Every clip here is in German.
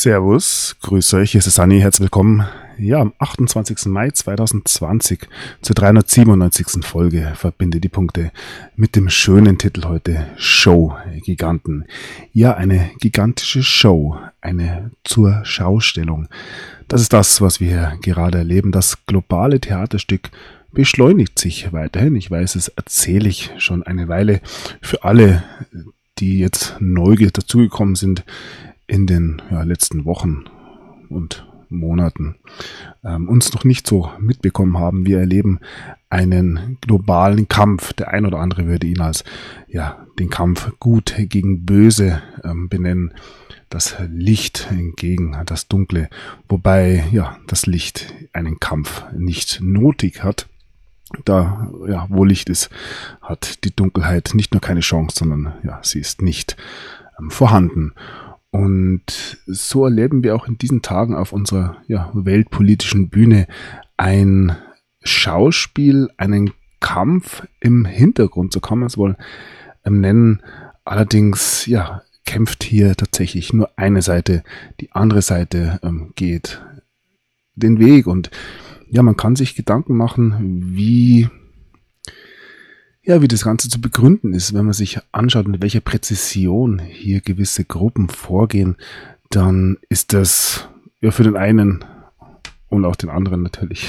Servus, grüß euch, hier ist Sunny, herzlich willkommen. Ja, am 28. Mai 2020 zur 397. Folge Verbinde die Punkte mit dem schönen Titel heute Show Giganten. Ja, eine gigantische Show, eine zur Schaustellung. Das ist das, was wir hier gerade erleben. Das globale Theaterstück beschleunigt sich weiterhin. Ich weiß, es erzähle ich schon eine Weile für alle, die jetzt neu dazugekommen sind in den letzten Wochen und Monaten uns noch nicht so mitbekommen haben. Wir erleben einen globalen Kampf. Der ein oder andere würde ihn als den Kampf Gut gegen Böse benennen. Das Licht gegen das Dunkle, wobei das Licht einen Kampf nicht nötig hat. Da wo Licht ist, hat die Dunkelheit nicht nur keine Chance, sondern sie ist nicht vorhanden. Und so erleben wir auch in diesen Tagen auf unserer weltpolitischen Bühne ein Schauspiel, einen Kampf im Hintergrund, so kann man es wohl nennen. Allerdings kämpft hier tatsächlich nur eine Seite, die andere Seite geht den Weg. Und man kann sich Gedanken machen, wie das Ganze zu begründen ist. Wenn man sich anschaut, mit welcher Präzision hier gewisse Gruppen vorgehen, dann ist das für den einen und auch den anderen natürlich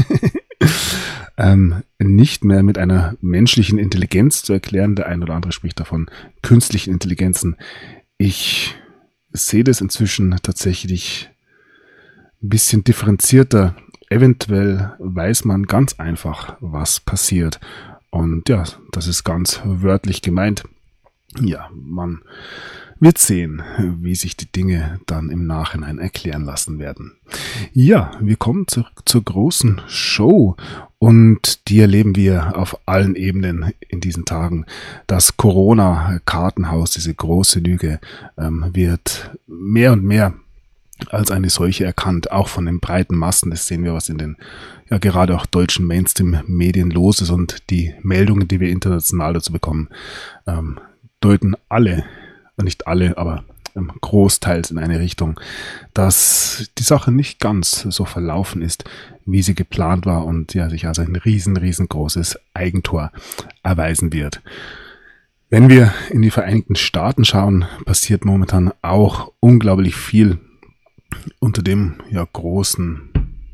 nicht mehr mit einer menschlichen Intelligenz zu erklären. Der ein oder andere spricht davon künstlichen Intelligenzen. Ich sehe das inzwischen tatsächlich ein bisschen differenzierter. Eventuell weiß man ganz einfach, was passiert. Und das ist ganz wörtlich gemeint. Ja, man wird sehen, wie sich die Dinge dann im Nachhinein erklären lassen werden. Ja, wir kommen zurück zur großen Show und die erleben wir auf allen Ebenen in diesen Tagen. Das Corona-Kartenhaus, diese große Lüge, wird mehr und mehr als eine solche erkannt, auch von den breiten Massen. Das sehen wir, was in den gerade auch deutschen Mainstream-Medien los ist, und die Meldungen, die wir international dazu bekommen, deuten alle, nicht alle, aber großteils in eine Richtung, dass die Sache nicht ganz so verlaufen ist, wie sie geplant war und sich als ein riesengroßes Eigentor erweisen wird. Wenn wir in die Vereinigten Staaten schauen, passiert momentan auch unglaublich viel unter dem großen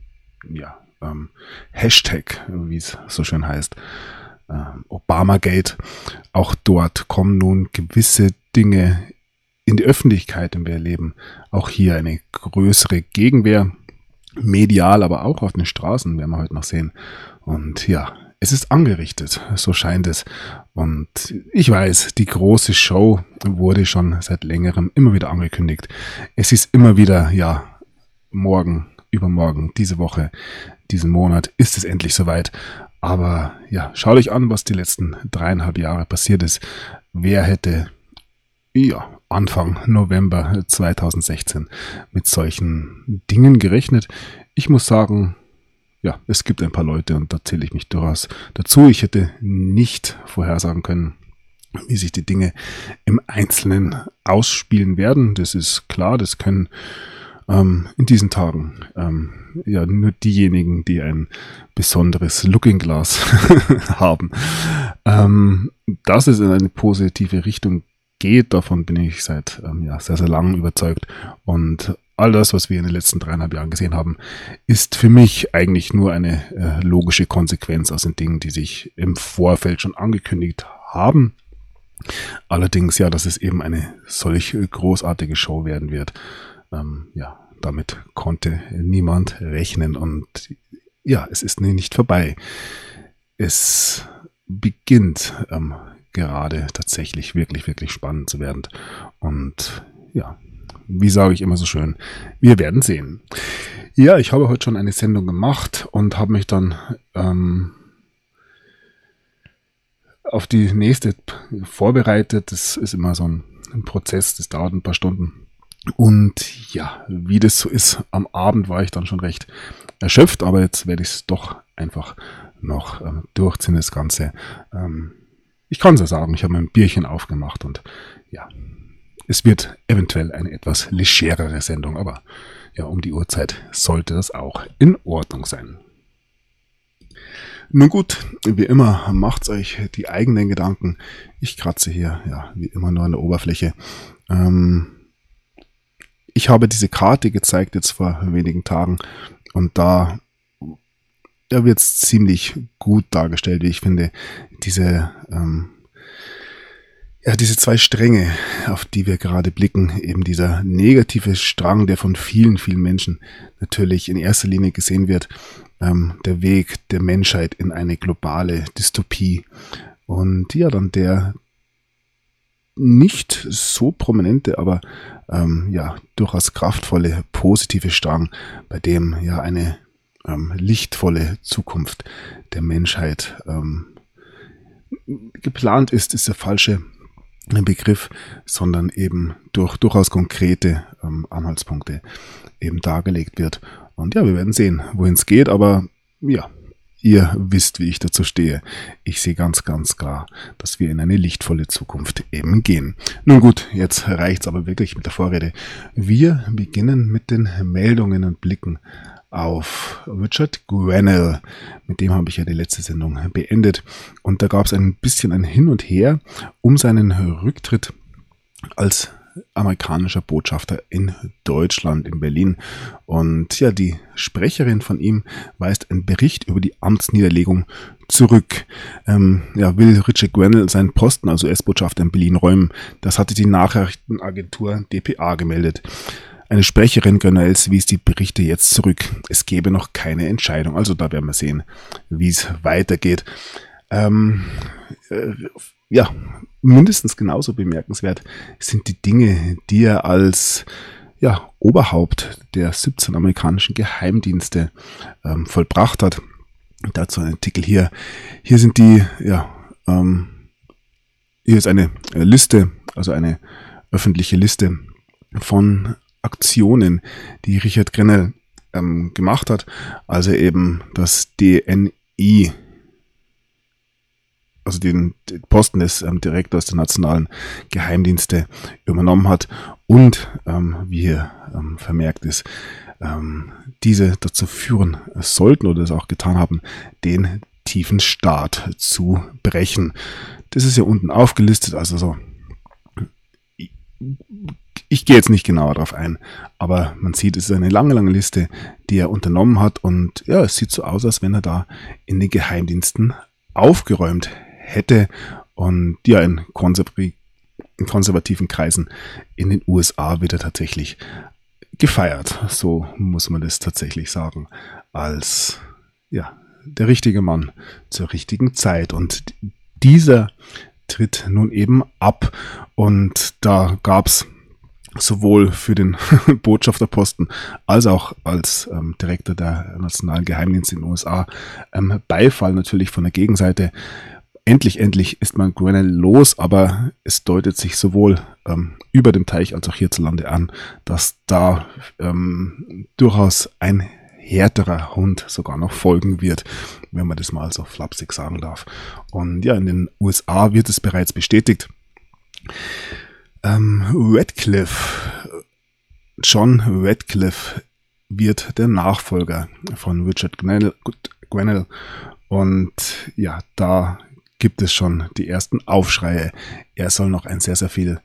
Hashtag, wie es so schön heißt, Obamagate. Auch dort kommen nun gewisse Dinge in die Öffentlichkeit, und wir erleben auch hier eine größere Gegenwehr, medial, aber auch auf den Straßen, werden wir heute noch sehen. Und es ist angerichtet, so scheint es. Und ich weiß, die große Show wurde schon seit längerem immer wieder angekündigt. Es ist immer wieder, morgen, übermorgen, diese Woche, diesen Monat ist es endlich soweit. Aber schaut euch an, was die letzten 3,5 Jahre passiert ist. Wer hätte Anfang November 2016 mit solchen Dingen gerechnet? Ich muss sagen, es gibt ein paar Leute, und da zähle ich mich durchaus dazu. Ich hätte nicht vorhersagen können, wie sich die Dinge im Einzelnen ausspielen werden. Das ist klar, das können in diesen Tagen nur diejenigen, die ein besonderes Looking Glass haben. Dass es in eine positive Richtung geht, davon bin ich seit sehr langem überzeugt. Und all das, was wir in den letzten 3,5 Jahren gesehen haben, ist für mich eigentlich nur eine logische Konsequenz aus den Dingen, die sich im Vorfeld schon angekündigt haben. Allerdings, dass es eben eine solch großartige Show werden wird, damit konnte niemand rechnen. Und es ist nicht vorbei. Es beginnt gerade tatsächlich wirklich spannend zu werden. Und wie sage ich immer so schön, wir werden sehen. Ja, ich habe heute schon eine Sendung gemacht und habe mich dann auf die nächste vorbereitet. Das ist immer so ein Prozess, das dauert ein paar Stunden. Und wie das so ist, am Abend war ich dann schon recht erschöpft, aber jetzt werde ich es doch einfach noch durchziehen, das Ganze. Ich kann es ja sagen, ich habe mein Bierchen aufgemacht und Es wird eventuell eine etwas legerere Sendung, aber ja, um die Uhrzeit sollte das auch in Ordnung sein. Nun gut, wie immer, macht's euch die eigenen Gedanken. Ich kratze hier, ja, wie immer nur an der Oberfläche. Ich habe diese Karte gezeigt jetzt vor wenigen Tagen und da wird es ziemlich gut dargestellt, wie ich finde, diese zwei Stränge, auf die wir gerade blicken, eben dieser negative Strang, der von vielen, vielen Menschen natürlich in erster Linie gesehen wird, der Weg der Menschheit in eine globale Dystopie. Und ja, dann der nicht so prominente, aber durchaus kraftvolle, positive Strang, bei dem ja eine lichtvolle Zukunft der Menschheit geplant ist der falsche Begriff, sondern eben durch durchaus konkrete Anhaltspunkte eben dargelegt wird. Und ja, wir werden sehen, wohin es geht, aber ja, ihr wisst, wie ich dazu stehe. Ich sehe ganz, ganz klar, dass wir in eine lichtvolle Zukunft eben gehen. Nun gut, jetzt reicht's aber wirklich mit der Vorrede. Wir beginnen mit den Meldungen und blicken auf Richard Grenell. Mit dem habe ich ja die letzte Sendung beendet. Und da gab es ein bisschen ein Hin und Her um seinen Rücktritt als amerikanischer Botschafter in Deutschland, in Berlin. Und ja, die Sprecherin von ihm weist einen Bericht über die Amtsniederlegung zurück. Will Richard Grenell seinen Posten als US-Botschafter in Berlin räumen? Das hatte die Nachrichtenagentur dpa gemeldet. Eine Sprecherin Grenells wies die Berichte jetzt zurück. Es gebe noch keine Entscheidung. Also da werden wir sehen, wie es weitergeht. Mindestens genauso bemerkenswert sind die Dinge, die er als Oberhaupt der 17 amerikanischen Geheimdienste vollbracht hat. Dazu ein Artikel hier. Hier sind hier ist eine Liste, also eine öffentliche Liste von Aktionen, die Richard Grenell gemacht hat, also eben das DNI, also den Posten des Direktors der nationalen Geheimdienste übernommen hat und, wie hier vermerkt ist, diese dazu führen sollten oder es auch getan haben, den tiefen Staat zu brechen. Das ist ja unten aufgelistet, also so. Ich gehe jetzt nicht genauer darauf ein, aber man sieht, es ist eine lange, lange Liste, die er unternommen hat und ja, es sieht so aus, als wenn er da in den Geheimdiensten aufgeräumt hätte und ja, in konservativen Kreisen in den USA wird er tatsächlich gefeiert, so muss man das tatsächlich sagen, als der richtige Mann zur richtigen Zeit und dieser tritt nun eben ab und da gab's sowohl für den Botschafterposten als auch als Direktor der nationalen Geheimdienste in den USA Beifall natürlich von der Gegenseite. Endlich ist man Grenell los, aber es deutet sich sowohl über dem Teich als auch hierzulande an, dass da durchaus ein härterer Hund sogar noch folgen wird, wenn man das mal so flapsig sagen darf. Und ja, in den USA wird es bereits bestätigt. John Radcliffe wird der Nachfolger von Richard Grenell und ja, da gibt es schon die ersten Aufschreie. Er soll noch ein sehr, sehr viel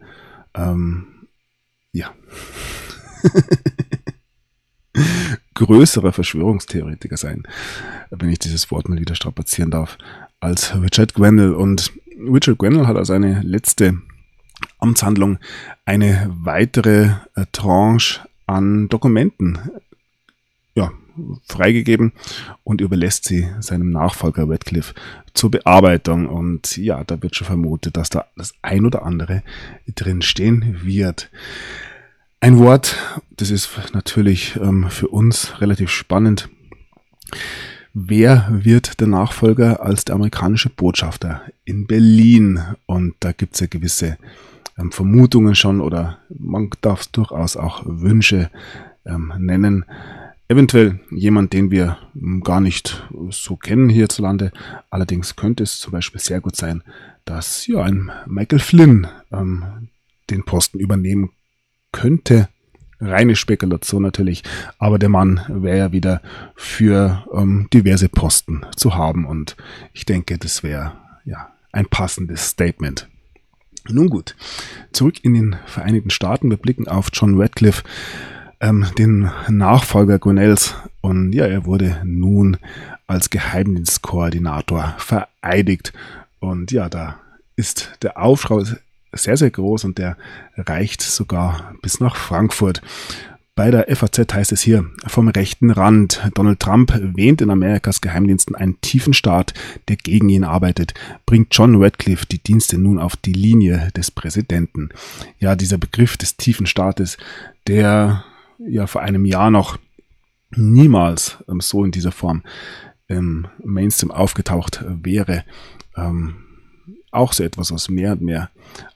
größerer Verschwörungstheoretiker sein, wenn ich dieses Wort mal wieder strapazieren darf, als Richard Grenell. Und Richard Grenell hat als eine letzte Amtshandlung eine weitere Tranche an Dokumenten freigegeben und überlässt sie seinem Nachfolger Radcliffe zur Bearbeitung. Und ja, da wird schon vermutet, dass da das ein oder andere drin stehen wird. Ein Wort, das ist natürlich für uns relativ spannend. Wer wird der Nachfolger als der amerikanische Botschafter in Berlin? Und da gibt es ja gewisse Vermutungen schon oder man darf es durchaus auch Wünsche nennen. Eventuell jemand, den wir gar nicht so kennen hierzulande. Allerdings könnte es zum Beispiel sehr gut sein, dass ein Michael Flynn den Posten übernehmen könnte. Reine Spekulation natürlich, aber der Mann wäre ja wieder für diverse Posten zu haben und ich denke, das wäre ja ein passendes Statement. Nun gut, zurück in den Vereinigten Staaten. Wir blicken auf John Ratcliffe, den Nachfolger Gwinnells, und ja, er wurde nun als Geheimdienstkoordinator vereidigt und ja, da ist der Aufschrei sehr, sehr groß und der reicht sogar bis nach Frankfurt. Bei der FAZ heißt es hier vom rechten Rand: Donald Trump wähnt in Amerikas Geheimdiensten einen tiefen Staat, der gegen ihn arbeitet, bringt John Ratcliffe die Dienste nun auf die Linie des Präsidenten. Ja, dieser Begriff des tiefen Staates, der ja vor einem Jahr noch niemals so in dieser Form im Mainstream aufgetaucht wäre, auch so etwas, was mehr und mehr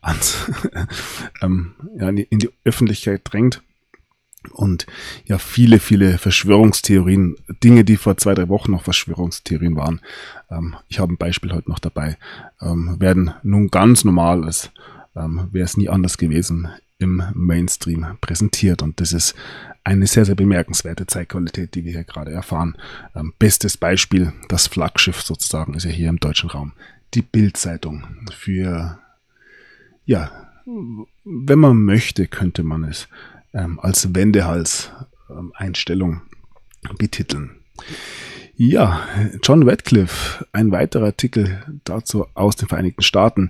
in die Öffentlichkeit drängt. Und ja, viele, viele Verschwörungstheorien, Dinge, die vor 2-3 Wochen noch Verschwörungstheorien waren, ich habe ein Beispiel heute noch dabei, werden nun ganz normal, als wäre es nie anders gewesen, im Mainstream präsentiert. Und das ist eine sehr, sehr bemerkenswerte Zeitqualität, die wir hier gerade erfahren. Bestes Beispiel, das Flaggschiff sozusagen, ist ja hier im deutschen Raum die Bild-Zeitung. Für, ja, wenn man möchte, könnte man es als Wendehals-Einstellung betiteln. Ja, John Ratcliffe, ein weiterer Artikel dazu aus den Vereinigten Staaten.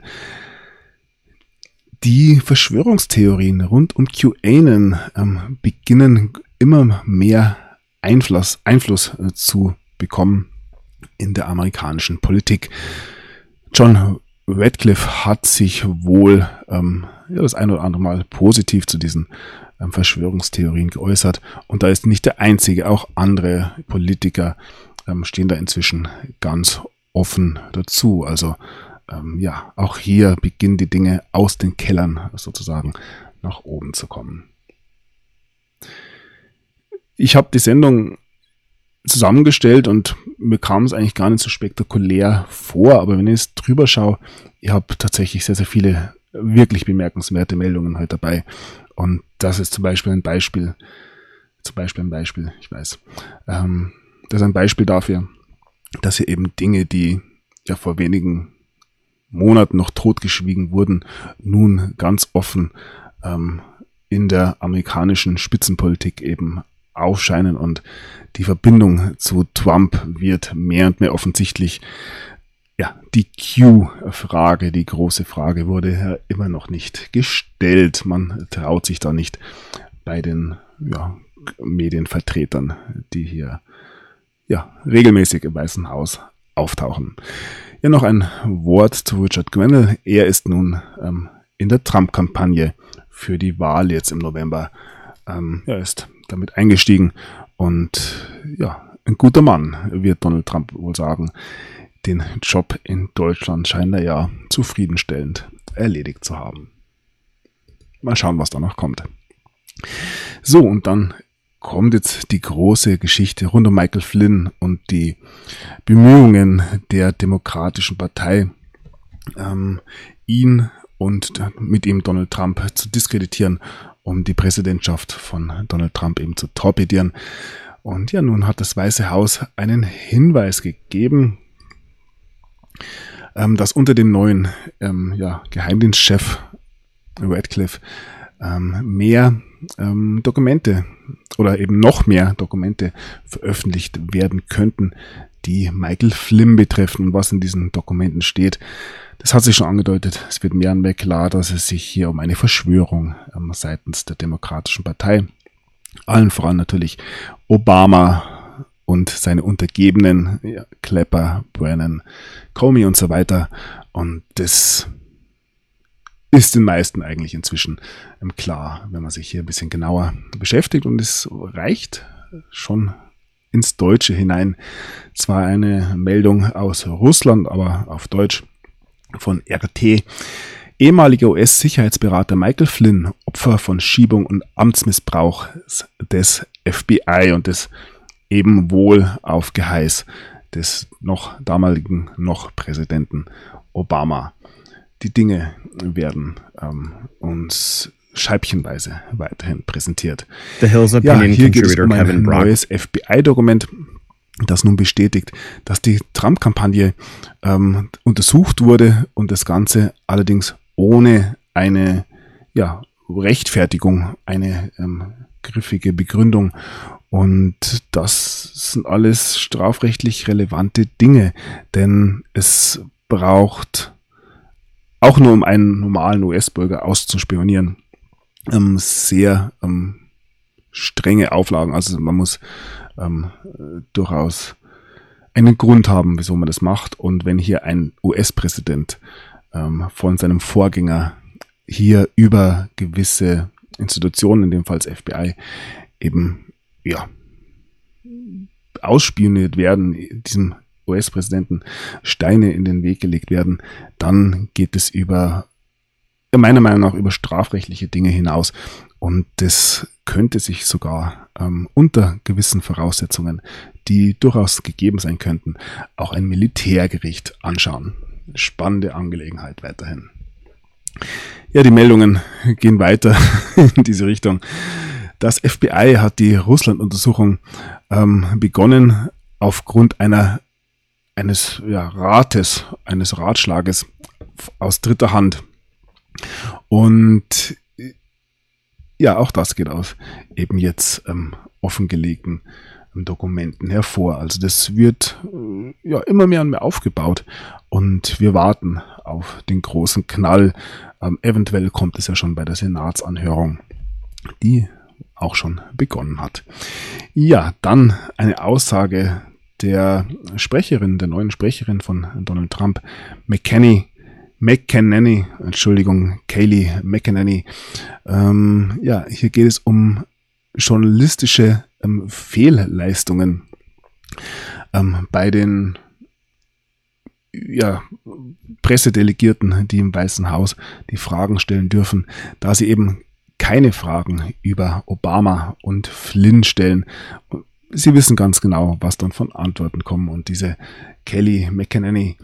Die Verschwörungstheorien rund um QAnon beginnen immer mehr Einfluss zu bekommen in der amerikanischen Politik. John Ratcliffe hat sich wohl das ein oder andere Mal positiv zu diesen Verschwörungstheorien geäußert. Und da ist nicht der einzige, auch andere Politiker stehen da inzwischen ganz offen dazu. Also auch hier beginnen die Dinge aus den Kellern sozusagen nach oben zu kommen. Ich habe die Sendung zusammengestellt und mir kam es eigentlich gar nicht so spektakulär vor, aber wenn ich jetzt drüber schaue, ich habe tatsächlich sehr, sehr viele wirklich bemerkenswerte Meldungen heute dabei. Und das ist zum Beispiel ein Beispiel, ich weiß, das ist ein Beispiel dafür, dass hier eben Dinge, die ja vor wenigen Monaten noch totgeschwiegen wurden, nun ganz offen in der amerikanischen Spitzenpolitik eben aufscheinen und die Verbindung zu Trump wird mehr und mehr offensichtlich. Ja, die Q-Frage, die große Frage, wurde ja immer noch nicht gestellt. Man traut sich da nicht bei den Medienvertretern, die hier regelmäßig im Weißen Haus auftauchen. Ja, noch ein Wort zu Richard Grenell. Er ist nun in der Trump-Kampagne für die Wahl jetzt im November. Er ist damit eingestiegen und ja, ein guter Mann, wird Donald Trump wohl sagen. Den Job in Deutschland scheint er ja zufriedenstellend erledigt zu haben. Mal schauen, was da noch kommt. So, und dann kommt jetzt die große Geschichte rund um Michael Flynn und die Bemühungen der Demokratischen Partei, ihn und mit ihm Donald Trump zu diskreditieren, um die Präsidentschaft von Donald Trump eben zu torpedieren. Und ja, nun hat das Weiße Haus einen Hinweis gegeben, dass unter dem neuen Geheimdienstchef Ratcliffe mehr Dokumente oder eben noch mehr Dokumente veröffentlicht werden könnten, die Michael Flynn betreffen und was in diesen Dokumenten steht. Das hat sich schon angedeutet. Es wird mehr und mehr klar, dass es sich hier um eine Verschwörung seitens der Demokratischen Partei, allen voran natürlich Obama und seine Untergebenen, Clapper, Brennan, Comey und so weiter. Und das ist den meisten eigentlich inzwischen klar, wenn man sich hier ein bisschen genauer beschäftigt. Und es reicht schon ins Deutsche hinein. Zwar eine Meldung aus Russland, aber auf Deutsch von RT. Ehemaliger US-Sicherheitsberater Michael Flynn, Opfer von Schiebung und Amtsmissbrauch des FBI und des eben wohl auf Geheiß des damaligen Präsidenten Obama. die Dinge werden uns scheibchenweise weiterhin präsentiert. The Hill's Opinion Hier geht es um ein Kevin Brock. neues FBI-Dokument, das nun bestätigt, dass die Trump-Kampagne untersucht wurde und das Ganze allerdings ohne eine Rechtfertigung, eine griffige Begründung. Und das sind alles strafrechtlich relevante Dinge, denn es braucht, auch nur um einen normalen US-Bürger auszuspionieren, sehr strenge Auflagen. Also man muss durchaus einen Grund haben, wieso man das macht. Und wenn hier ein US-Präsident von seinem Vorgänger hier über gewisse Institutionen, in dem Fall das FBI, eben ausspioniert werden, diesem US-Präsidenten Steine in den Weg gelegt werden, dann geht es meiner Meinung nach über strafrechtliche Dinge hinaus. Und das könnte sich sogar unter gewissen Voraussetzungen, die durchaus gegeben sein könnten, auch ein Militärgericht anschauen. Spannende Angelegenheit weiterhin. Ja, die Meldungen gehen weiter in diese Richtung. Das FBI hat die Russland-Untersuchung begonnen aufgrund eines Ratschlages aus dritter Hand. Und ja, auch das geht aus eben jetzt offengelegten Dokumenten hervor. Also das wird immer mehr und mehr aufgebaut und wir warten auf den großen Knall. Eventuell kommt es ja schon bei der Senatsanhörung, die auch schon begonnen hat. Ja, dann eine Aussage der neuen Sprecherin von Donald Trump, Kayleigh McEnany. Hier geht es um journalistische Fehlleistungen bei den Pressedelegierten, die im Weißen Haus die Fragen stellen dürfen, da sie eben keine Fragen über Obama und Flynn stellen. Sie wissen ganz genau, was dann von Antworten kommen. Und diese Kayleigh McEnany,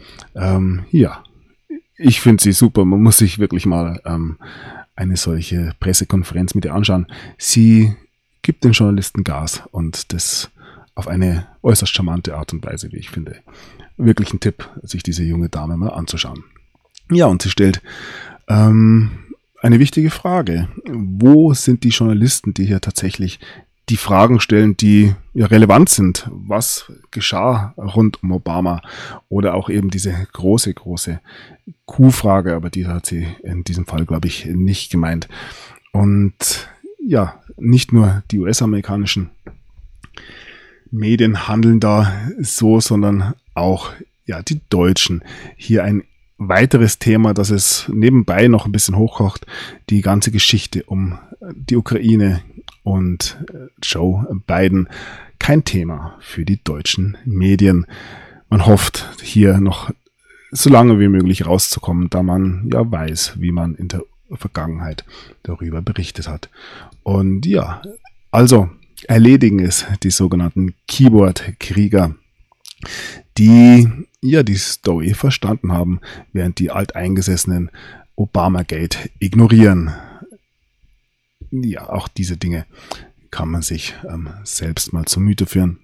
ich finde sie super. Man muss sich wirklich mal eine solche Pressekonferenz mit ihr anschauen. Sie gibt den Journalisten Gas und das auf eine äußerst charmante Art und Weise, wie ich finde. Wirklich ein Tipp, sich diese junge Dame mal anzuschauen. Ja, und sie stellt eine wichtige Frage. Wo sind die Journalisten, die hier tatsächlich die Fragen stellen, die relevant sind? Was geschah rund um Obama? Oder auch eben diese große Q-Frage, aber die hat sie in diesem Fall, glaube ich, nicht gemeint. Und ja, nicht nur die US-amerikanischen Medien handeln da so, sondern auch die deutschen. Hier ein weiteres Thema, das es nebenbei noch ein bisschen hochkocht, die ganze Geschichte um die Ukraine und Joe Biden. Kein Thema für die deutschen Medien. Man hofft, hier noch so lange wie möglich rauszukommen, da man weiß, wie man in der Vergangenheit darüber berichtet hat. Und also erledigen es die sogenannten Keyboard-Krieger, die die Story verstanden haben, während die alteingesessenen Obamagate ignorieren. Ja, auch diese Dinge kann man sich selbst mal zu Gemüte führen.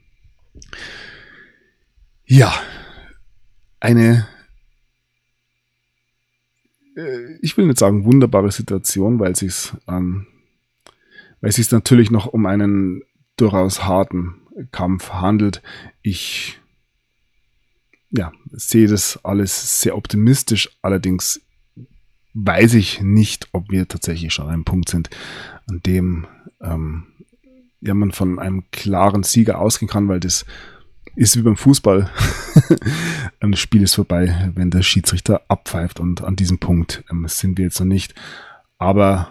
Ja, ich will nicht sagen wunderbare Situation, weil es sich natürlich noch um einen durchaus harten Kampf handelt. Ich sehe das alles sehr optimistisch, allerdings weiß ich nicht, ob wir tatsächlich schon an einem Punkt sind, an dem man von einem klaren Sieger ausgehen kann, weil das ist wie beim Fußball. Das Spiel ist vorbei, wenn der Schiedsrichter abpfeift und an diesem Punkt sind wir jetzt noch nicht. Aber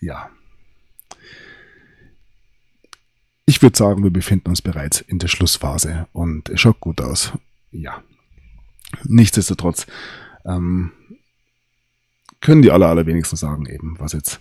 ich würde sagen, wir befinden uns bereits in der Schlussphase und es schaut gut aus. Ja. Nichtsdestotrotz können die allerwenigsten sagen eben, was jetzt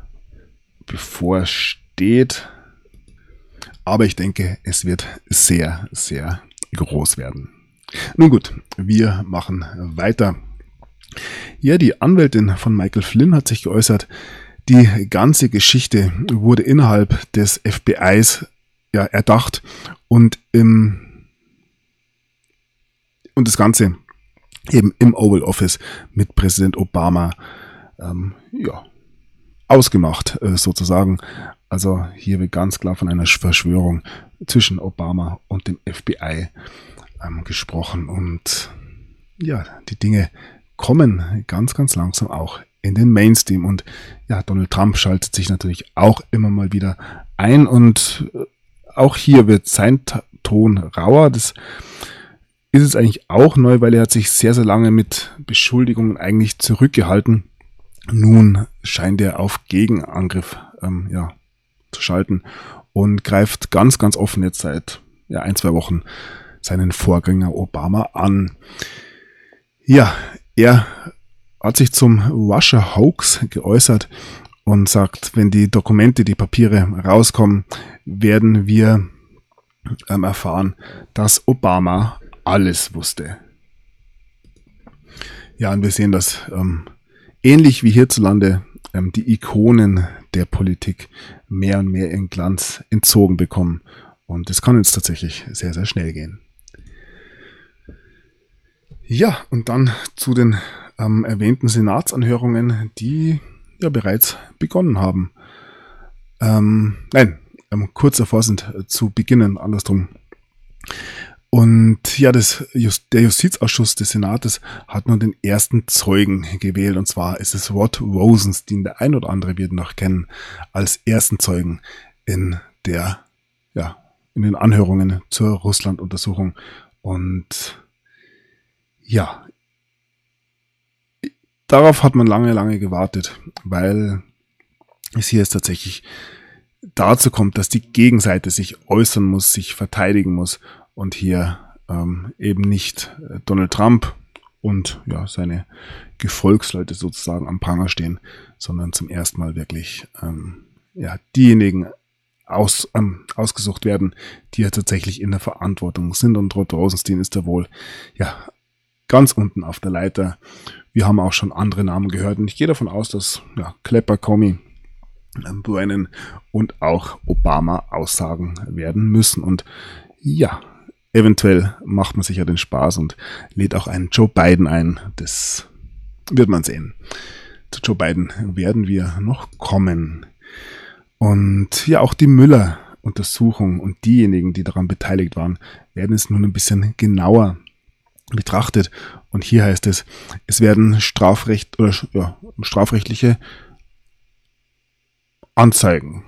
bevorsteht. Aber ich denke, es wird sehr, sehr groß werden. Nun gut, wir machen weiter. Ja, die Anwältin von Michael Flynn hat sich geäußert, die ganze Geschichte wurde innerhalb des FBIs erdacht und das Ganze eben im Oval Office mit Präsident Obama ausgemacht, sozusagen. Also hier wird ganz klar von einer Verschwörung zwischen Obama und dem FBI gesprochen. Und ja, die Dinge kommen ganz, ganz langsam auch in den Mainstream. Und ja, Donald Trump schaltet sich natürlich auch immer mal wieder ein. Und auch hier wird sein Ton rauer. Das ist es eigentlich auch neu, weil er hat sich sehr, sehr lange mit Beschuldigungen eigentlich zurückgehalten. Nun scheint er auf Gegenangriff zu schalten und greift ganz, ganz offen jetzt seit 1-2 Wochen seinen Vorgänger Obama an. Ja, er hat sich zum Russia-Hoax geäußert und sagt, wenn die Dokumente, die Papiere rauskommen, werden wir erfahren, dass Obama alles wusste. Ja, und wir sehen, dass ähnlich wie hierzulande die Ikonen der Politik mehr und mehr ihren Glanz entzogen bekommen. Und das kann jetzt tatsächlich sehr, sehr schnell gehen. Ja, und dann zu den erwähnten Senatsanhörungen, die bereits begonnen haben. Kurz davor sind zu beginnen, andersrum. Und ja, der Justizausschuss des Senates hat nun den ersten Zeugen gewählt, und zwar ist es Rod Rosenstein, der ein oder andere wird noch kennen, als ersten Zeugen in den Anhörungen zur Russland-Untersuchung. Und ja, darauf hat man lange, lange gewartet, weil es hier jetzt tatsächlich dazu kommt, dass die Gegenseite sich äußern muss, sich verteidigen muss und hier eben nicht Donald Trump und seine Gefolgsleute sozusagen am Pranger stehen, sondern zum ersten Mal wirklich diejenigen ausgesucht werden, die ja tatsächlich in der Verantwortung sind. Und Rod Rosenstein ist da wohl ganz unten auf der Leiter. Wir haben auch schon andere Namen gehört und ich gehe davon aus, dass Clapper, Comey, Brennan und auch Obama aussagen werden müssen. Und ja, eventuell macht man sich ja den Spaß und lädt auch einen Joe Biden ein. Das wird man sehen. Zu Joe Biden werden wir noch kommen. Und ja, auch die Müller-Untersuchung und diejenigen, die daran beteiligt waren, werden es nun ein bisschen genauer betrachtet. Und hier heißt es, es werden strafrechtliche Anzeigen.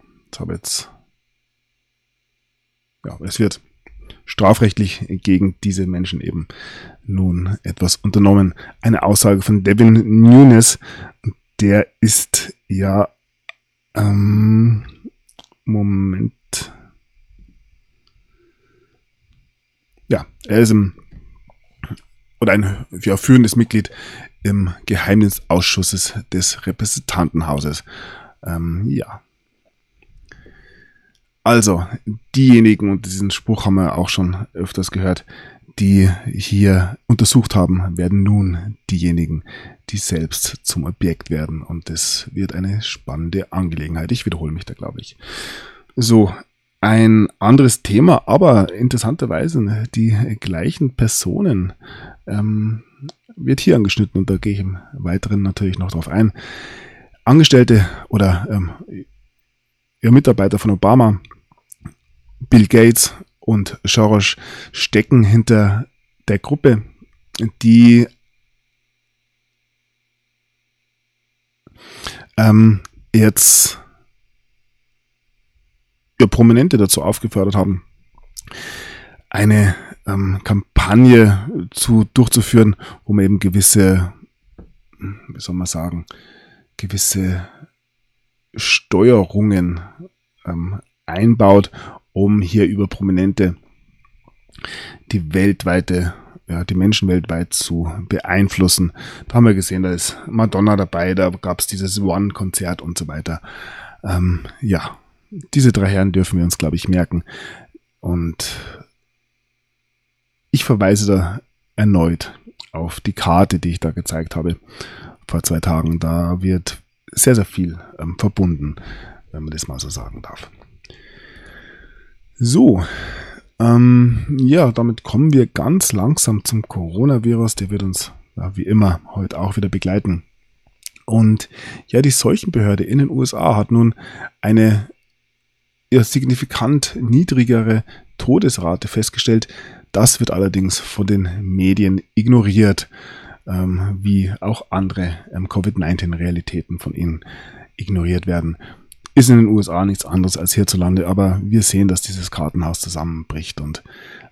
Es wird strafrechtlich gegen diese Menschen eben nun etwas unternommen. Eine Aussage von Devin Nunes, der ist er ist ein führendes Mitglied im Geheimdienstausschusses des Repräsentantenhauses. Also, diejenigen, und diesen Spruch haben wir auch schon öfters gehört, die hier untersucht haben, werden nun diejenigen, die selbst zum Objekt werden. Und das wird eine spannende Angelegenheit. Ich wiederhole mich da, glaube ich. So, ein anderes Thema, aber interessanterweise die gleichen Personen wird hier angeschnitten, und da gehe ich im Weiteren natürlich noch drauf ein. Angestellte oder Mitarbeiter von Obama, Bill Gates und Soros stecken hinter der Gruppe, die jetzt Prominente dazu aufgefordert haben, eine Kampagne durchzuführen, wo man eben gewisse Steuerungen einbaut, um hier über Prominente die Menschen weltweit zu beeinflussen. Da haben wir gesehen, da ist Madonna dabei, da gab es dieses One-Konzert und so weiter. Diese 3 Herren dürfen wir uns, glaube ich, merken. Und ich verweise da erneut auf die Karte, die ich da gezeigt habe vor 2 Tagen. Da wird sehr, sehr viel verbunden, wenn man das mal so sagen darf. So, damit kommen wir ganz langsam zum Coronavirus. Der wird uns wie immer heute auch wieder begleiten. Und die Seuchenbehörde in den USA hat nun eine signifikant niedrigere Todesrate festgestellt. Das wird allerdings von den Medien ignoriert, wie auch andere Covid-19-Realitäten von ihnen ignoriert werden. Ist in den USA nichts anderes als hierzulande, aber wir sehen, dass dieses Kartenhaus zusammenbricht und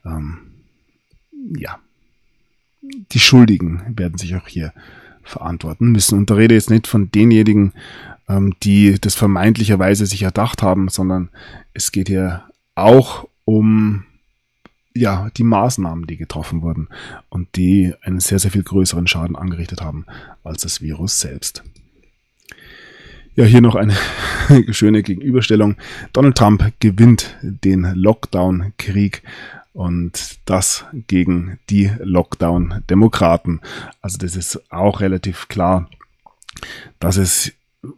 die Schuldigen werden sich auch hier verantworten müssen. Und da rede ich jetzt nicht von denjenigen, die das vermeintlicherweise sich erdacht haben, sondern es geht hier auch um die Maßnahmen, die getroffen wurden und die einen sehr, sehr viel größeren Schaden angerichtet haben als das Virus selbst. Ja, hier noch eine schöne Gegenüberstellung. Donald Trump gewinnt den Lockdown-Krieg und das gegen die Lockdown-Demokraten. Also das ist auch relativ klar, dass es,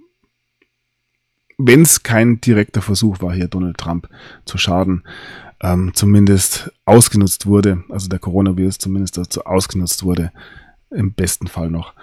wenn es kein direkter Versuch war, hier Donald Trump zu schaden, zumindest ausgenutzt wurde, also der Coronavirus zumindest dazu ausgenutzt wurde, im besten Fall noch,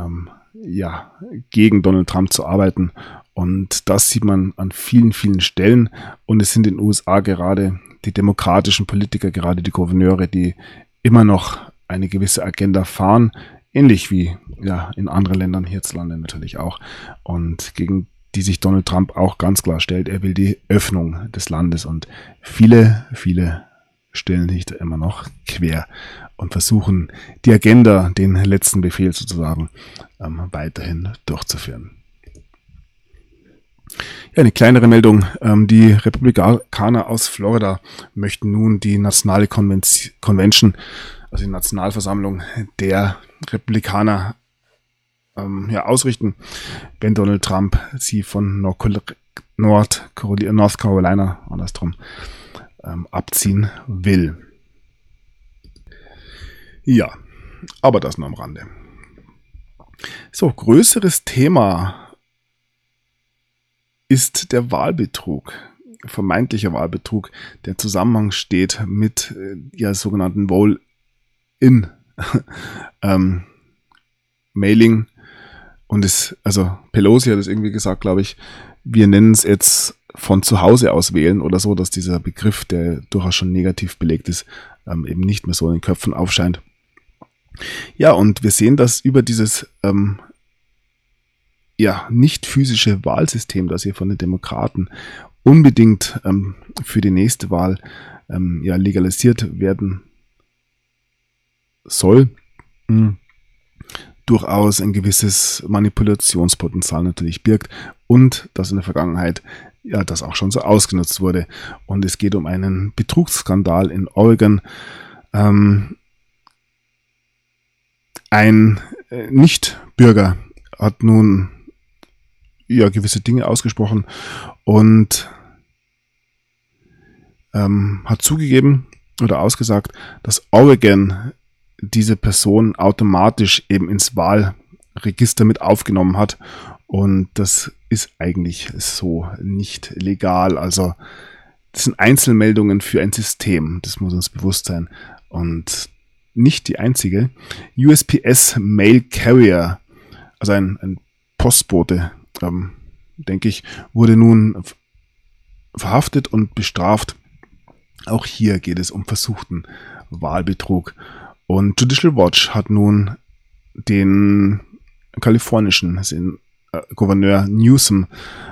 gegen Donald Trump zu arbeiten. Und das sieht man an vielen, vielen Stellen. Und es sind in den USA gerade die demokratischen Politiker, gerade die Gouverneure, die immer noch eine gewisse Agenda fahren, ähnlich wie in anderen Ländern hierzulande natürlich auch. Und gegen die sich Donald Trump auch ganz klar stellt. Er will die Öffnung des Landes und viele, viele stellen sich da immer noch quer und versuchen, die Agenda, den letzten Befehl sozusagen, weiterhin durchzuführen. Ja, eine kleinere Meldung. Die Republikaner aus Florida möchten nun die nationale Convention, also die Nationalversammlung der Republikaner, ausrichten, wenn Donald Trump sie von North Carolina abziehen will. Ja, aber das nur am Rande. So, größeres Thema ist der Wahlbetrug, vermeintlicher Wahlbetrug, der im Zusammenhang steht mit sogenannten Roll-in Mailing. Und Pelosi hat es irgendwie gesagt, glaube ich, wir nennen es jetzt von zu Hause aus wählen oder so, dass dieser Begriff, der durchaus schon negativ belegt ist, eben nicht mehr so in den Köpfen aufscheint. Ja, und wir sehen, dass über dieses nicht physische Wahlsystem, das hier von den Demokraten unbedingt für die nächste Wahl legalisiert werden soll, durchaus ein gewisses Manipulationspotenzial natürlich birgt und dass in der Vergangenheit das auch schon so ausgenutzt wurde. Und es geht um einen Betrugsskandal in Oregon. Ein Nichtbürger hat nun gewisse Dinge ausgesprochen und hat zugegeben oder ausgesagt, dass Oregon diese Person automatisch eben ins Wahlregister mit aufgenommen hat. Und das ist eigentlich so nicht legal. Also das sind Einzelmeldungen für ein System. Das muss uns bewusst sein. Und nicht die einzige. USPS Mail Carrier, also ein Postbote, denke ich, wurde nun verhaftet und bestraft. Auch hier geht es um versuchten Wahlbetrug. Und Judicial Watch hat nun den kalifornischen Gouverneur Newsom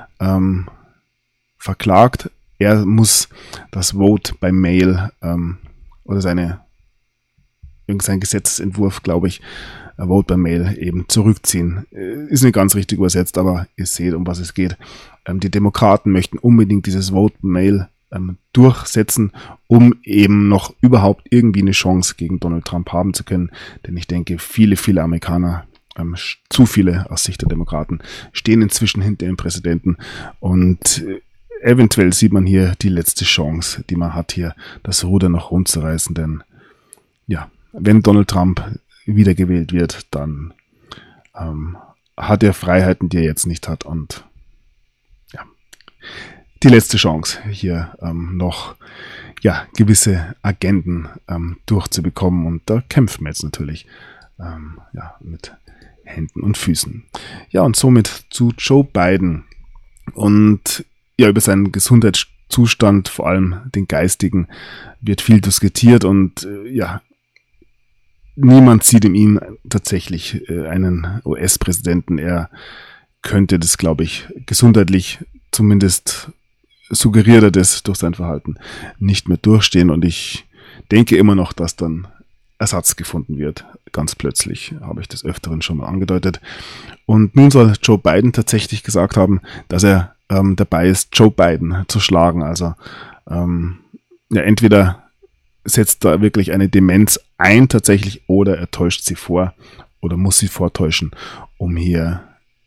verklagt. Er muss das Vote by Mail oder sein Gesetzesentwurf, glaube ich, Vote by Mail eben zurückziehen. Ist nicht ganz richtig übersetzt, aber ihr seht, um was es geht. Die Demokraten möchten unbedingt dieses Vote by Mail durchsetzen, um eben noch überhaupt irgendwie eine Chance gegen Donald Trump haben zu können. Denn ich denke, viele, viele Amerikaner, zu viele aus Sicht der Demokraten, stehen inzwischen hinter dem Präsidenten und eventuell sieht man hier die letzte Chance, die man hat, hier das Ruder noch rumzureißen. Denn wenn Donald Trump wiedergewählt wird, dann hat er Freiheiten, die er jetzt nicht hat. Und ja, die letzte Chance, hier noch gewisse Agenden durchzubekommen. Und da kämpft man jetzt natürlich mit Händen und Füßen. Ja, und somit zu Joe Biden. Und ja, über seinen Gesundheitszustand, vor allem den geistigen, wird viel diskutiert und niemand sieht in ihm tatsächlich einen US-Präsidenten. Er könnte das, glaube ich, gesundheitlich, zumindest suggeriert er das durch sein Verhalten, nicht mehr durchstehen. Und ich denke immer noch, dass dann Ersatz gefunden wird. Ganz plötzlich, habe ich des Öfteren schon mal angedeutet. Und nun soll Joe Biden tatsächlich gesagt haben, dass er dabei ist, Joe Biden zu schlagen. Also entweder setzt da wirklich eine Demenz ein tatsächlich oder er täuscht sie vor oder muss sie vortäuschen, um hier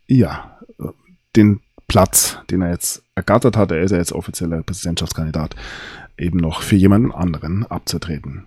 den Platz, den er jetzt ergattert hat, er ist ja jetzt offizieller Präsidentschaftskandidat, eben noch für jemanden anderen abzutreten.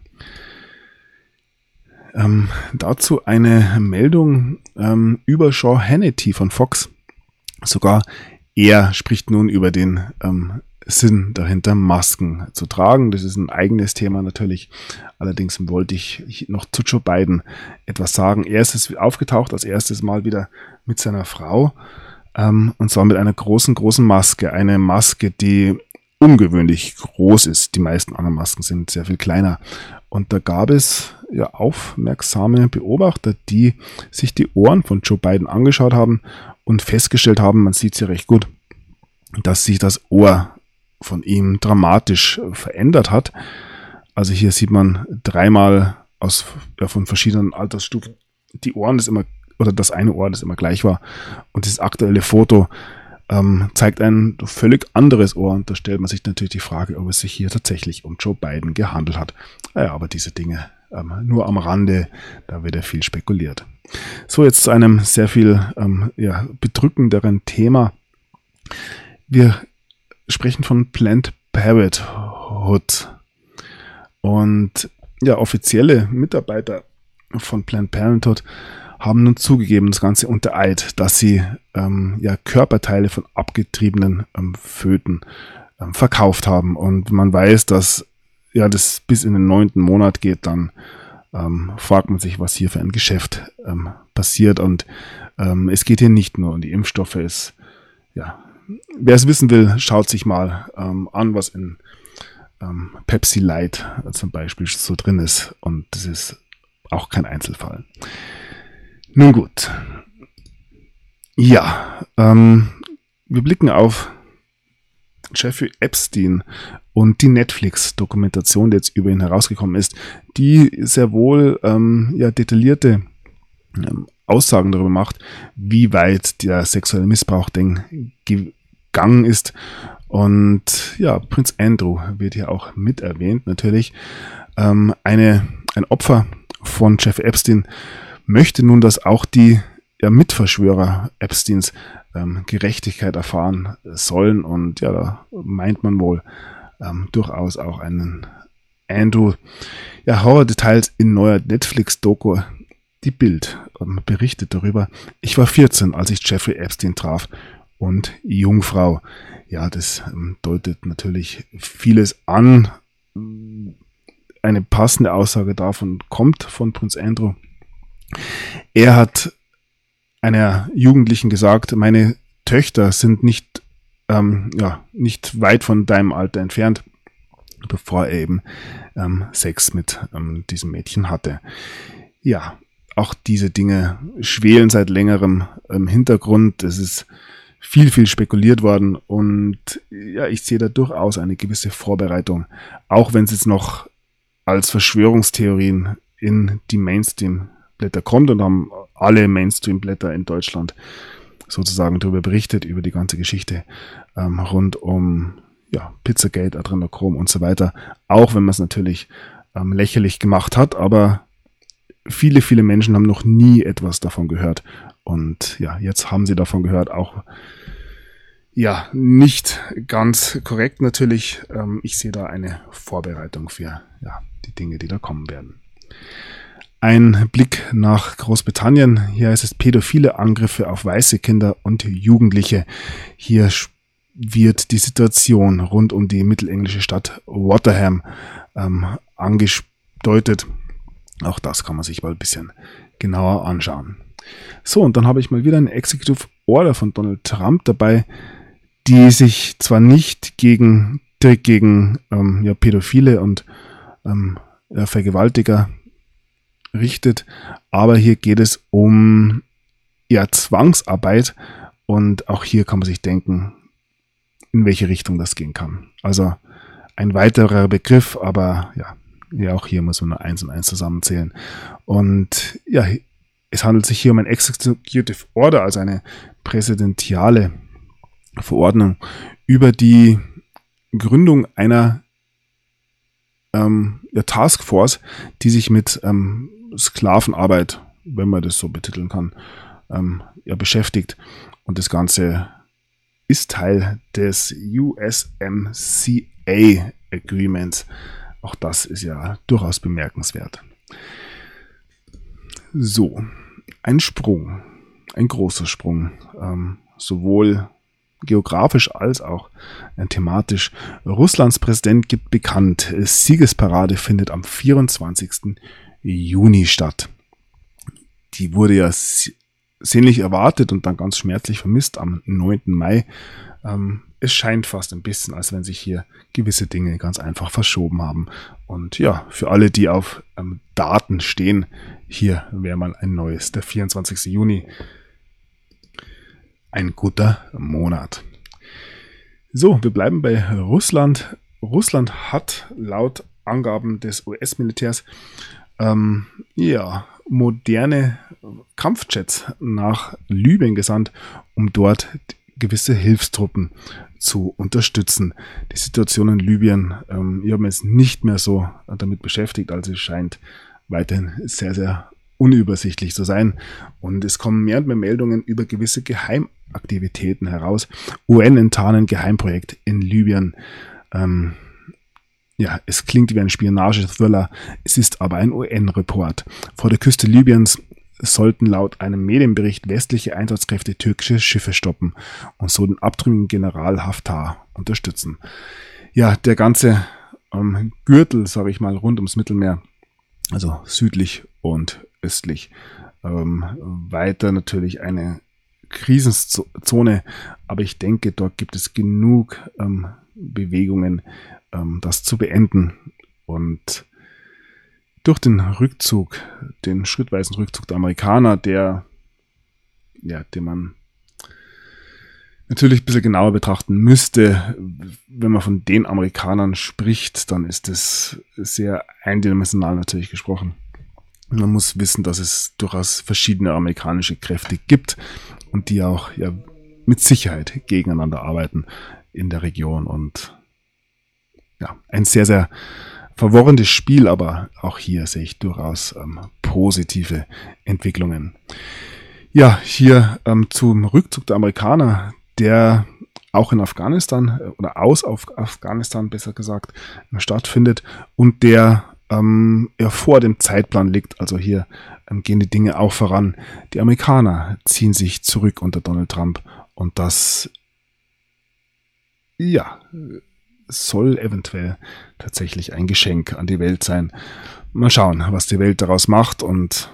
Dazu eine Meldung über Sean Hannity von Fox. Sogar er spricht nun über den Sinn dahinter, Masken zu tragen. Das ist ein eigenes Thema natürlich. Allerdings wollte ich noch zu Joe Biden etwas sagen. Er ist aufgetaucht als erstes Mal wieder mit seiner Frau und zwar mit einer großen Maske. Eine Maske, die ungewöhnlich groß ist. Die meisten anderen Masken sind sehr viel kleiner. Und da gab es aufmerksame Beobachter, die sich die Ohren von Joe Biden angeschaut haben und festgestellt haben, man sieht sie recht gut, dass sich das Ohr von ihm dramatisch verändert hat. Also hier sieht man dreimal von verschiedenen Altersstufen die Ohren, das eine Ohr, das immer gleich war. Und das aktuelle Foto zeigt ein völlig anderes Ohr. Und da stellt man sich natürlich die Frage, ob es sich hier tatsächlich um Joe Biden gehandelt hat. Aber diese Dinge nur am Rande, da wird ja viel spekuliert. So, jetzt zu einem sehr viel bedrückenderen Thema. Wir sprechen von Planned Parenthood. Und offizielle Mitarbeiter von Planned Parenthood haben nun zugegeben, das Ganze unter Eid, dass sie Körperteile von abgetriebenen Föten verkauft haben. Und man weiß, dass das bis in den 9. Monat geht, dann fragt man sich, was hier für ein Geschäft passiert. Und es geht hier nicht nur um die Impfstoffe. Wer es wissen will, schaut sich mal an, was in Pepsi Light zum Beispiel so drin ist. Und das ist auch kein Einzelfall. Nun gut. Ja, wir blicken auf Jeffrey Epstein und die Netflix-Dokumentation, die jetzt über ihn herausgekommen ist, die sehr wohl detaillierte Aussagen darüber macht, wie weit der sexuelle Missbrauch denn gegangen ist. Und Prinz Andrew wird hier auch mit erwähnt, natürlich. Ein Opfer von Jeffrey Epstein möchte nun, dass auch die Mitverschwörer Epsteins Gerechtigkeit erfahren sollen. Und da meint man wohl durchaus auch einen Andrew. Horror-Details in neuer Netflix-Doku. Die Bild berichtet darüber: Ich war 14, als ich Jeffrey Epstein traf und Jungfrau. Ja, das deutet natürlich vieles an. Eine passende Aussage davon kommt von Prinz Andrew. Er hat einer Jugendlichen gesagt, meine Töchter sind nicht weit von deinem Alter entfernt, bevor er eben Sex mit diesem Mädchen hatte. Ja, auch diese Dinge schwelen seit längerem im Hintergrund. Es ist viel spekuliert worden und ich sehe da durchaus eine gewisse Vorbereitung, auch wenn es jetzt noch als Verschwörungstheorien in die Mainstream-Blätter kommt, und haben alle Mainstream-Blätter in Deutschland sozusagen darüber berichtet, über die ganze Geschichte rund um Pizzagate, Adrenochrom und so weiter, auch wenn man es natürlich lächerlich gemacht hat, aber viele Menschen haben noch nie etwas davon gehört. Und jetzt haben sie davon gehört, auch nicht ganz korrekt natürlich. Ich sehe da eine Vorbereitung für die Dinge, die da kommen werden. Ein Blick nach Großbritannien. Hier heißt es pädophile Angriffe auf weiße Kinder und Jugendliche. Hier wird die Situation rund um die mittelenglische Stadt Rotherham angedeutet. Auch das kann man sich mal ein bisschen genauer anschauen. So, und dann habe ich mal wieder eine Executive Order von Donald Trump dabei, die sich zwar nicht direkt gegen Pädophile und Vergewaltiger richtet, aber hier geht es um Zwangsarbeit, und auch hier kann man sich denken, in welche Richtung das gehen kann. Also ein weiterer Begriff, aber auch hier muss man nur 1 und 1 zusammenzählen. Und ja, es handelt sich hier um ein Executive Order, also eine präsidentiale Verordnung über die Gründung einer Taskforce, die sich mit Sklavenarbeit, wenn man das so betiteln kann, beschäftigt. Und das Ganze ist Teil des USMCA Agreements. Auch das ist ja durchaus bemerkenswert. So, ein großer Sprung, sowohl geografisch als auch thematisch. Russlands Präsident gibt bekannt, Siegesparade findet am 24. Juni statt. Die wurde ja sehnlich erwartet und dann ganz schmerzlich vermisst am 9. Mai. Es scheint fast ein bisschen, als wenn sich hier gewisse Dinge ganz einfach verschoben haben. Und ja, für alle, die auf Daten stehen, hier wäre mal ein neues, der 24. Juni. Ein guter Monat. So, wir bleiben bei Russland. Russland hat laut Angaben des US-Militärs moderne Kampfjets nach Libyen gesandt, um dort gewisse Hilfstruppen zu unterstützen. Die Situation in Libyen, ich habe mich jetzt nicht mehr so damit beschäftigt, also es scheint weiterhin sehr, sehr unübersichtlich zu sein. Und es kommen mehr und mehr Meldungen über gewisse Geheimaktivitäten heraus. UN enttarnen Geheimprojekt in Libyen. Es klingt wie ein Spionage-Thriller, es ist aber ein UN-Report. Vor der Küste Libyens sollten laut einem Medienbericht westliche Einsatzkräfte türkische Schiffe stoppen und so den abtrünnigen General Haftar unterstützen. Ja, der ganze Gürtel, sage ich mal, rund ums Mittelmeer, also südlich und östlich, weiter natürlich eine Krisenzone, aber ich denke, dort gibt es genug Bewegungen, das zu beenden. Und durch den schrittweisen Rückzug der Amerikaner, den man natürlich ein bisschen genauer betrachten müsste, wenn man von den Amerikanern spricht, dann ist es sehr eindimensional natürlich gesprochen. Man muss wissen, dass es durchaus verschiedene amerikanische Kräfte gibt und die auch mit Sicherheit gegeneinander arbeiten in der Region. Und ein sehr, sehr verworrenes Spiel, aber auch hier sehe ich durchaus positive Entwicklungen. Ja, hier zum Rückzug der Amerikaner, der auch in Afghanistan oder aus Afghanistan besser gesagt stattfindet und der vor dem Zeitplan liegt. Also hier gehen die Dinge auch voran. Die Amerikaner ziehen sich zurück unter Donald Trump und das soll eventuell tatsächlich ein Geschenk an die Welt sein. Mal schauen, was die Welt daraus macht und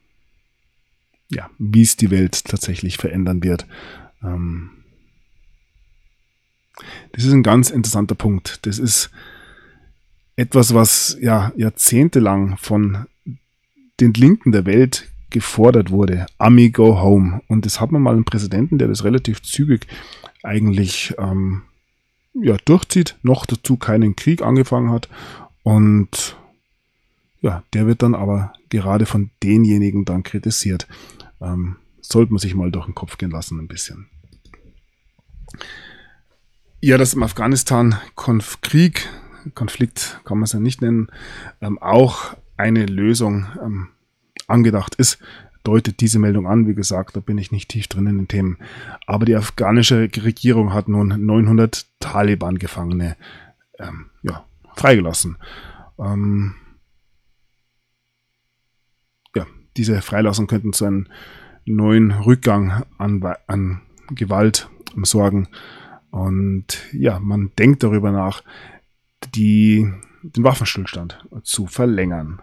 wie es die Welt tatsächlich verändern wird. Das ist ein ganz interessanter Punkt. Das ist etwas, was jahrzehntelang von den Linken der Welt gefordert wurde. Army go home. Und das hat man mal einen Präsidenten, der das relativ zügig eigentlich durchzieht, noch dazu keinen Krieg angefangen hat. Und der wird dann aber gerade von denjenigen dann kritisiert. Sollte man sich mal durch den Kopf gehen lassen ein bisschen. Ja, dass im Afghanistan-Konflikt kann man es ja nicht nennen, auch eine Lösung angedacht ist, deutet diese Meldung an. Wie gesagt, da bin ich nicht tief drin in den Themen. Aber die afghanische Regierung hat nun 900 Taliban-Gefangene freigelassen. diese Freilassung könnten zu einem neuen Rückgang an Gewalt sorgen. Und ja, man denkt darüber nach, den Waffenstillstand zu verlängern.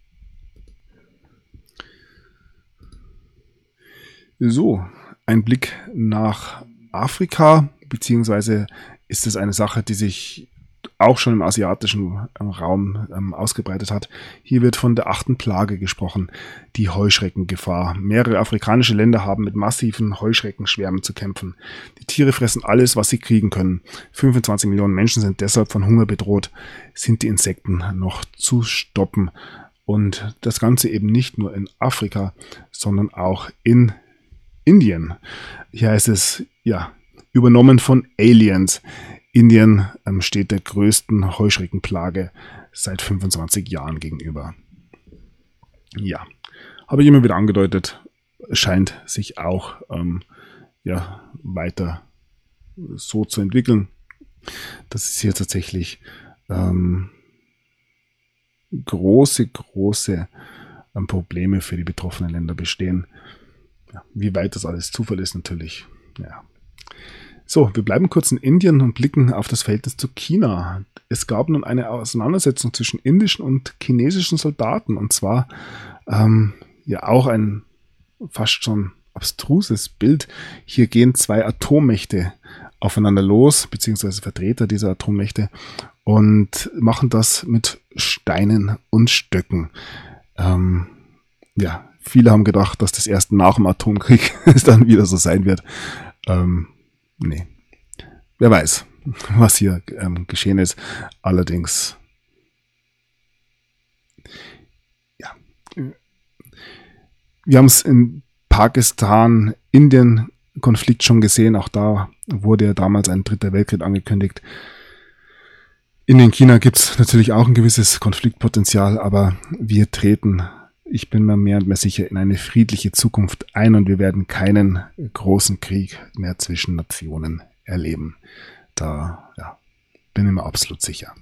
So, ein Blick nach Afrika, beziehungsweise ist es eine Sache, die sich auch schon im asiatischen Raum ausgebreitet hat. Hier wird von der 8. Plage gesprochen, die Heuschreckengefahr. Mehrere afrikanische Länder haben mit massiven Heuschreckenschwärmen zu kämpfen. Die Tiere fressen alles, was sie kriegen können. 25 Millionen Menschen sind deshalb von Hunger bedroht. Sind die Insekten noch zu stoppen? Und das Ganze eben nicht nur in Afrika, sondern auch in Indien. Hier heißt es, ja, übernommen von Aliens. Indien steht der größten Heuschreckenplage seit 25 Jahren gegenüber. Ja, habe ich immer wieder angedeutet, scheint sich auch weiter so zu entwickeln, dass es hier tatsächlich große Probleme für die betroffenen Länder bestehen. Ja, wie weit das alles Zufall ist natürlich, ja. So, wir bleiben kurz in Indien und blicken auf das Verhältnis zu China. Es gab nun eine Auseinandersetzung zwischen indischen und chinesischen Soldaten, und zwar auch ein fast schon abstruses Bild. Hier gehen zwei Atommächte aufeinander los, beziehungsweise Vertreter dieser Atommächte, und machen das mit Steinen und Stöcken. Viele haben gedacht, dass das erst nach dem Atomkrieg dann wieder so sein wird. Nee, wer weiß, was hier geschehen ist. Allerdings, ja, wir haben es im Pakistan-Indien-Konflikt schon gesehen. Auch da wurde ja damals ein 3. Weltkrieg angekündigt. In China gibt es natürlich auch ein gewisses Konfliktpotenzial, aber wir treten, ich bin mir mehr und mehr sicher, in eine friedliche Zukunft ein, und wir werden keinen großen Krieg mehr zwischen Nationen erleben. Da bin ich mir absolut sicher.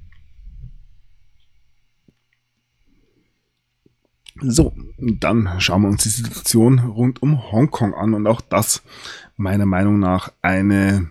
So, dann schauen wir uns die Situation rund um Hongkong an, und auch das meiner Meinung nach eine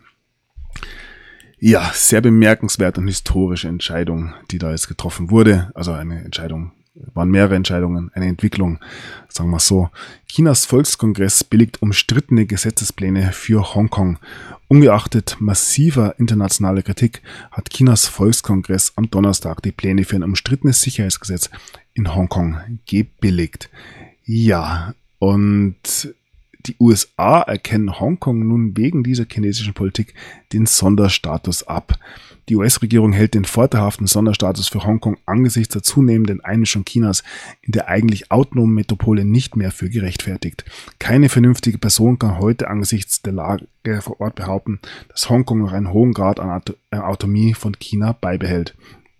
sehr bemerkenswerte und historische Entscheidung, die da jetzt getroffen wurde. Also eine Entscheidung, waren mehrere Entscheidungen, eine Entwicklung, sagen wir so. Chinas Volkskongress billigt umstrittene Gesetzespläne für Hongkong. Ungeachtet massiver internationaler Kritik hat Chinas Volkskongress am Donnerstag die Pläne für ein umstrittenes Sicherheitsgesetz in Hongkong gebilligt. Ja, und die USA erkennen Hongkong nun wegen dieser chinesischen Politik den Sonderstatus ab. Die US-Regierung hält den vorteilhaften Sonderstatus für Hongkong angesichts der zunehmenden Einmischung Chinas in der eigentlich autonomen Metropole nicht mehr für gerechtfertigt. Keine vernünftige Person kann heute angesichts der Lage vor Ort behaupten, dass Hongkong noch einen hohen Grad an Autonomie von China beibehält.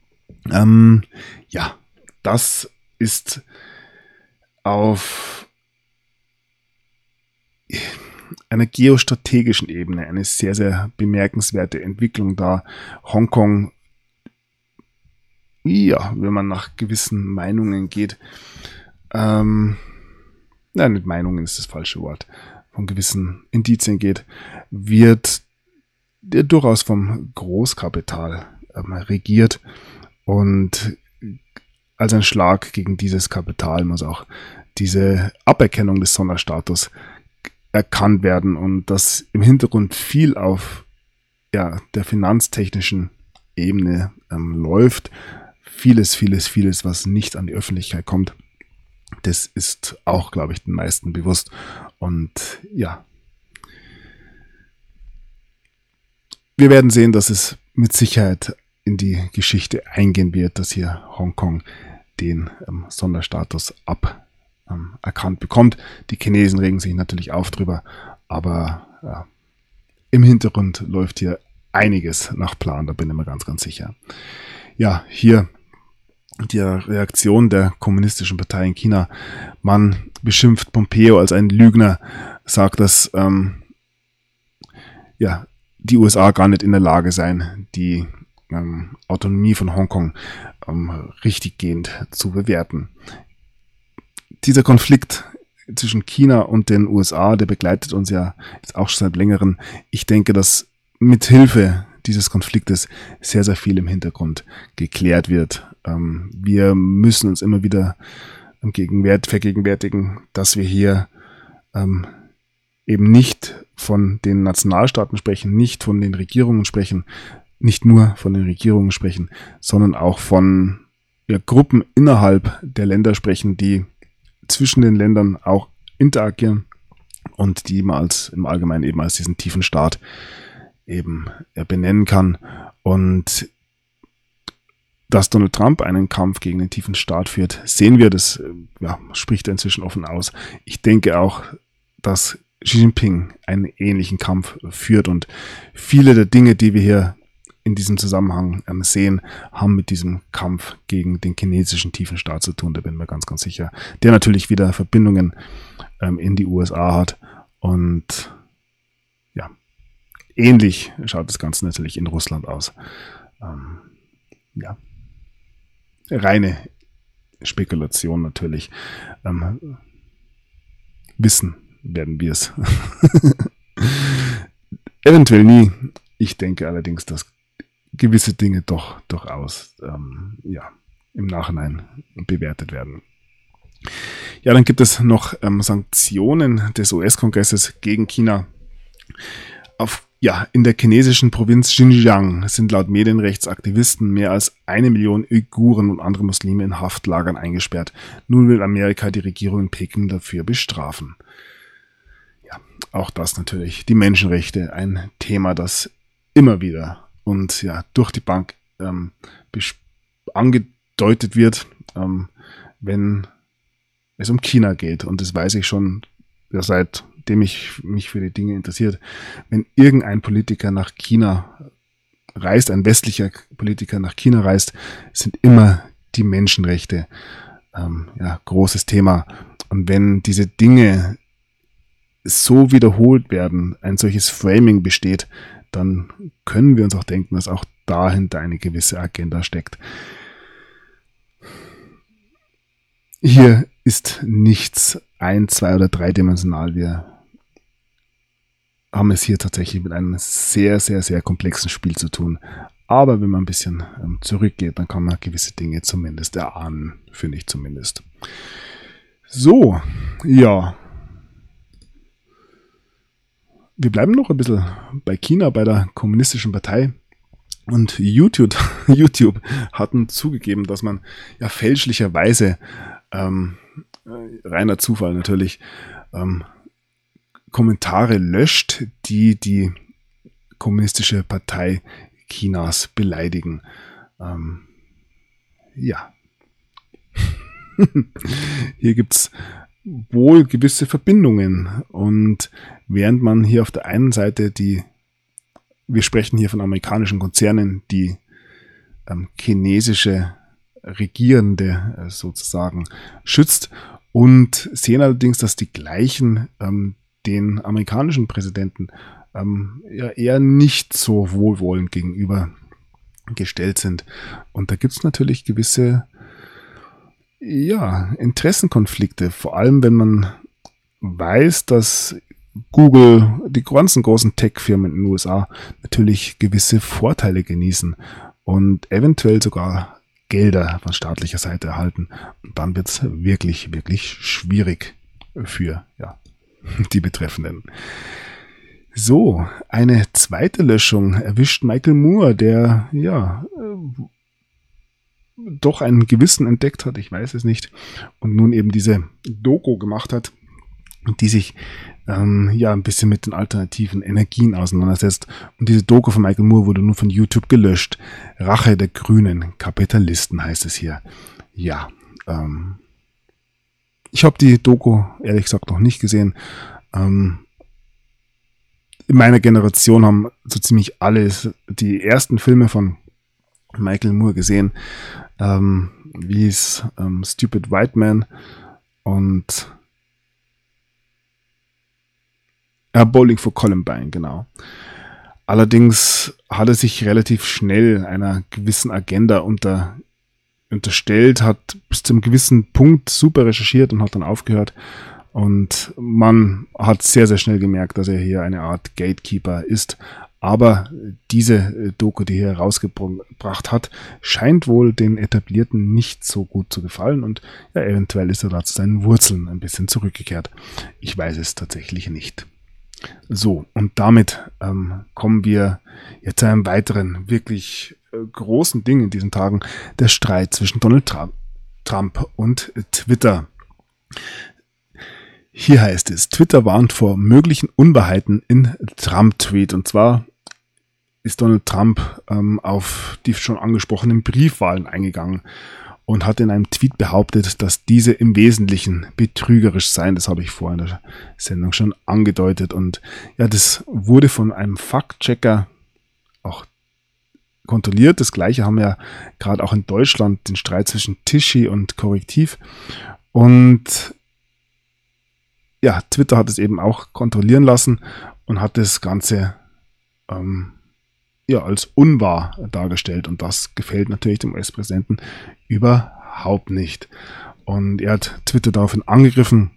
Das ist auf einer geostrategischen Ebene eine sehr, sehr bemerkenswerte Entwicklung, da Hongkong, wenn man nach gewissen Meinungen geht, nicht Meinungen ist das falsche Wort, von gewissen Indizien geht, wird durchaus vom Großkapital regiert, und als ein Schlag gegen dieses Kapital muss auch diese Aberkennung des Sonderstatus erkannt werden, und das im Hintergrund viel auf der finanztechnischen Ebene läuft. Vieles, was nicht an die Öffentlichkeit kommt. Das ist auch, glaube ich, den meisten bewusst. Und wir werden sehen, dass es mit Sicherheit in die Geschichte eingehen wird, dass hier Hongkong den Sonderstatus erkannt bekommt. Die Chinesen regen sich natürlich auf drüber, aber im Hintergrund läuft hier einiges nach Plan, da bin ich mir ganz, ganz sicher. Ja, hier die Reaktion der Kommunistischen Partei in China. Man beschimpft Pompeo als einen Lügner, sagt, dass die USA gar nicht in der Lage seien, die Autonomie von Hongkong richtiggehend zu bewerten. dieser Konflikt zwischen China und den USA, der begleitet uns ja jetzt auch schon seit längerem. Ich denke, dass mit Hilfe dieses Konfliktes sehr, sehr viel im Hintergrund geklärt wird. Wir müssen uns immer wieder vergegenwärtigen, dass wir hier eben nicht von den Nationalstaaten sprechen, nicht von den Regierungen sprechen, nicht nur von den Regierungen sprechen, sondern auch von Gruppen innerhalb der Länder sprechen, die zwischen den Ländern auch interagieren und die man im Allgemeinen eben als diesen tiefen Staat eben benennen kann. Und dass Donald Trump einen Kampf gegen den tiefen Staat führt, sehen wir, das spricht er inzwischen offen aus. Ich denke auch, dass Xi Jinping einen ähnlichen Kampf führt und viele der Dinge, die wir hier in diesem Zusammenhang sehen, haben mit diesem Kampf gegen den chinesischen tiefen Staat zu tun, da bin ich mir ganz, ganz sicher. Der natürlich wieder Verbindungen in die USA hat und ja, ähnlich schaut das Ganze natürlich in Russland aus. Reine Spekulation natürlich. Wissen werden wir es. Eventuell nie. Ich denke allerdings, dass gewisse Dinge doch durchaus im Nachhinein bewertet werden. Ja, dann gibt es noch Sanktionen des US-Kongresses gegen China. In der chinesischen Provinz Xinjiang sind laut Medienrechtsaktivisten mehr als 1 Million Uiguren und andere Muslime in Haftlagern eingesperrt. Nun will Amerika die Regierung in Peking dafür bestrafen. Ja, auch das natürlich. Die Menschenrechte, ein Thema, das immer wieder und durch die Bank angedeutet wird, wenn es um China geht. Und das weiß ich schon, seitdem ich mich für die Dinge interessiert. Wenn irgendein Politiker nach China reist, ein westlicher Politiker nach China reist, sind immer die Menschenrechte großes Thema. Und wenn diese Dinge so wiederholt werden, ein solches Framing besteht, dann können wir uns auch denken, dass auch dahinter eine gewisse Agenda steckt. Hier ist nichts 1-, 2- oder 3-dimensional. Wir haben es hier tatsächlich mit einem sehr, sehr, sehr komplexen Spiel zu tun. Aber wenn man ein bisschen zurückgeht, dann kann man gewisse Dinge zumindest erahnen, finde ich zumindest. So, ja. Wir bleiben noch ein bisschen bei China, bei der kommunistischen Partei. Und YouTube hatten zugegeben, dass man fälschlicherweise, reiner Zufall natürlich, Kommentare löscht, die kommunistische Partei Chinas beleidigen. Hier gibt's wohl gewisse Verbindungen. Und während man hier auf der einen Seite wir sprechen hier von amerikanischen Konzernen, die chinesische Regierende sozusagen schützt und sehen allerdings, dass die gleichen den amerikanischen Präsidenten eher nicht so wohlwollend gegenüber gestellt sind. Und da gibt es natürlich gewisse Interessenkonflikte, vor allem wenn man weiß, dass Google, die ganzen großen Tech-Firmen in den USA natürlich gewisse Vorteile genießen und eventuell sogar Gelder von staatlicher Seite erhalten. Und dann wird es wirklich, wirklich schwierig für die Betreffenden. So, eine zweite Löschung erwischt Michael Moore, der doch einen Gewissen entdeckt hat, ich weiß es nicht, und nun eben diese Doku gemacht hat, die sich ein bisschen mit den alternativen Energien auseinandersetzt. Und diese Doku von Michael Moore wurde nun von YouTube gelöscht. Rache der grünen Kapitalisten heißt es hier. Ja, ich habe die Doku ehrlich gesagt noch nicht gesehen. In meiner Generation haben so ziemlich alle die ersten Filme von Michael Moore gesehen, wie es Stupid White Man und Bowling for Columbine, genau. Allerdings hat er sich relativ schnell einer gewissen Agenda unterstellt, hat bis zu einem gewissen Punkt super recherchiert und hat dann aufgehört. Und man hat sehr, sehr schnell gemerkt, dass er hier eine Art Gatekeeper ist. Aber diese Doku, die er herausgebracht hat, scheint wohl den Etablierten nicht so gut zu gefallen. Und ja, eventuell ist er da zu seinen Wurzeln ein bisschen zurückgekehrt. Ich weiß es tatsächlich nicht. So, und damit kommen wir jetzt zu einem weiteren wirklich großen Ding in diesen Tagen, der Streit zwischen Donald Trump und Twitter. Hier heißt es, Twitter warnt vor möglichen Unwahrheiten in Trump-Tweet. Und zwar ist Donald Trump auf die schon angesprochenen Briefwahlen eingegangen und hat in einem Tweet behauptet, dass diese im Wesentlichen betrügerisch seien. Das habe ich vorhin in der Sendung schon angedeutet. Und ja, das wurde von einem Faktchecker auch kontrolliert. Das Gleiche haben wir gerade auch in Deutschland, den Streit zwischen Tichy und Korrektiv. Und ja, Twitter hat es eben auch kontrollieren lassen und hat das Ganze als unwahr dargestellt. Und das gefällt natürlich dem US-Präsidenten überhaupt nicht. Und er hat Twitter daraufhin angegriffen,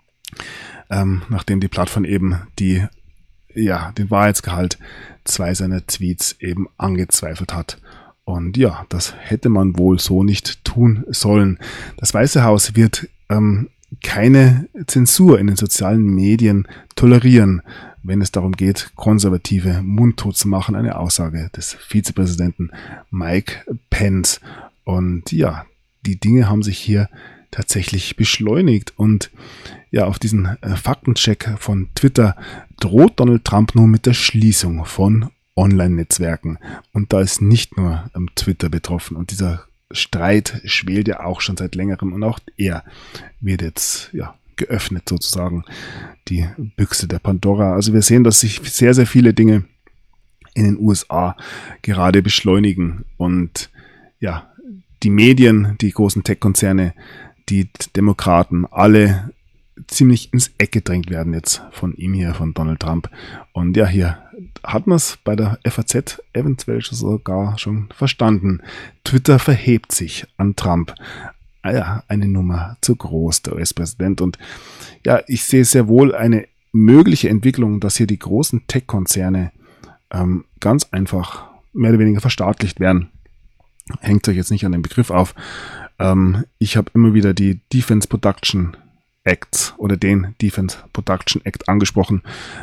nachdem die Plattform eben den Wahrheitsgehalt 2 seiner Tweets eben angezweifelt hat. Und ja, das hätte man wohl so nicht tun sollen. Das Weiße Haus wird keine Zensur in den sozialen Medien tolerieren, wenn es darum geht, Konservative mundtot zu machen, eine Aussage des Vizepräsidenten Mike Pence. Und ja, die Dinge haben sich hier tatsächlich beschleunigt. Und ja, auf diesen Faktencheck von Twitter droht Donald Trump nun mit der Schließung von Online-Netzwerken. Und da ist nicht nur Twitter betroffen. Und dieser Streit schwelt ja auch schon seit längerem. Und auch er wird jetzt geöffnet sozusagen, die Büchse der Pandora. Also wir sehen, dass sich sehr, sehr viele Dinge in den USA gerade beschleunigen. Und ja, die Medien, die großen Tech-Konzerne, die Demokraten, alle ziemlich ins Eck gedrängt werden jetzt von ihm hier, von Donald Trump. Und ja, hier hat man es bei der FAZ eventuell sogar schon verstanden. Twitter verhebt sich an Trump. Ja, eine Nummer zu groß, der US-Präsident. Und ja, ich sehe sehr wohl eine mögliche Entwicklung, dass hier die großen Tech-Konzerne ganz einfach mehr oder weniger verstaatlicht werden. Hängt euch jetzt nicht an den Begriff auf. Ich habe immer wieder die Defense Production Act oder den Defense Production Act angesprochen.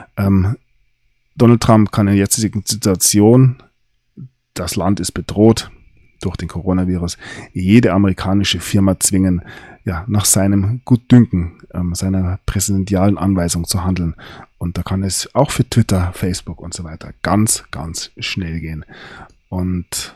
Donald Trump kann in der jetzigen Situation, das Land ist bedroht durch den Coronavirus, jede amerikanische Firma zwingen, nach seinem Gutdünken, seiner präsidentialen Anweisung zu handeln. Und da kann es auch für Twitter, Facebook und so weiter ganz, ganz schnell gehen. Und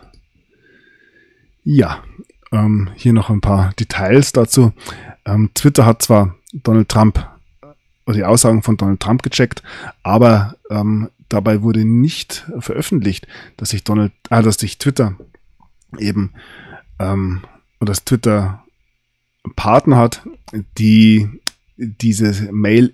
ja, hier noch ein paar Details dazu. Twitter hat zwar Donald Trump oder die Aussagen von Donald Trump gecheckt, aber dabei wurde nicht veröffentlicht, dass sich Twitter eben oder dass Twitter Partner hat, die diese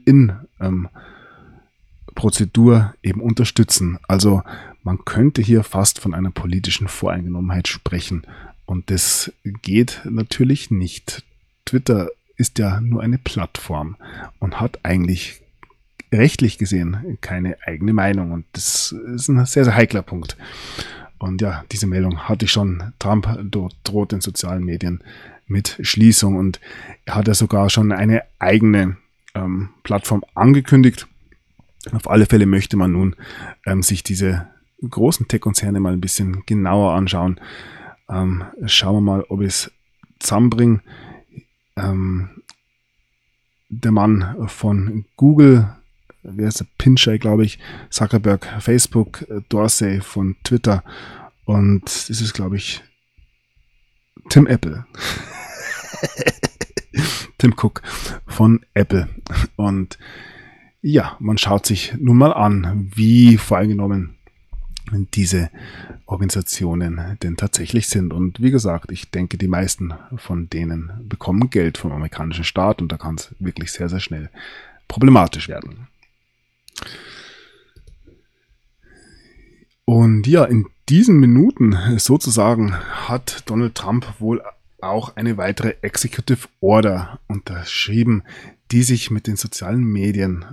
Mail-in-Prozedur eben unterstützen. Also man könnte hier fast von einer politischen Voreingenommenheit sprechen. Und das geht natürlich nicht. Twitter ist ja nur eine Plattform und hat eigentlich rechtlich gesehen keine eigene Meinung. Und das ist ein sehr, sehr heikler Punkt. Und ja, diese Meldung hatte ich schon. Trump droht den sozialen Medien mit Schließung. Und er hat ja sogar schon eine eigene Plattform angekündigt. Auf alle Fälle möchte man nun sich diese großen Tech-Konzerne mal ein bisschen genauer anschauen. Schauen wir mal, ob ich es zusammenbringe. Der Mann von Google, wer ist der Pichai, glaube ich, Zuckerberg, Facebook, Dorsey von Twitter und das ist, glaube ich, Tim Cook von Apple. Und ja, man schaut sich nun mal an, wie voreingenommen diese Organisationen denn tatsächlich sind. Und wie gesagt, ich denke, die meisten von denen bekommen Geld vom amerikanischen Staat und da kann es wirklich sehr, sehr schnell problematisch werden. Und ja, in diesen Minuten sozusagen hat Donald Trump wohl auch eine weitere Executive Order unterschrieben, die sich mit den sozialen Medien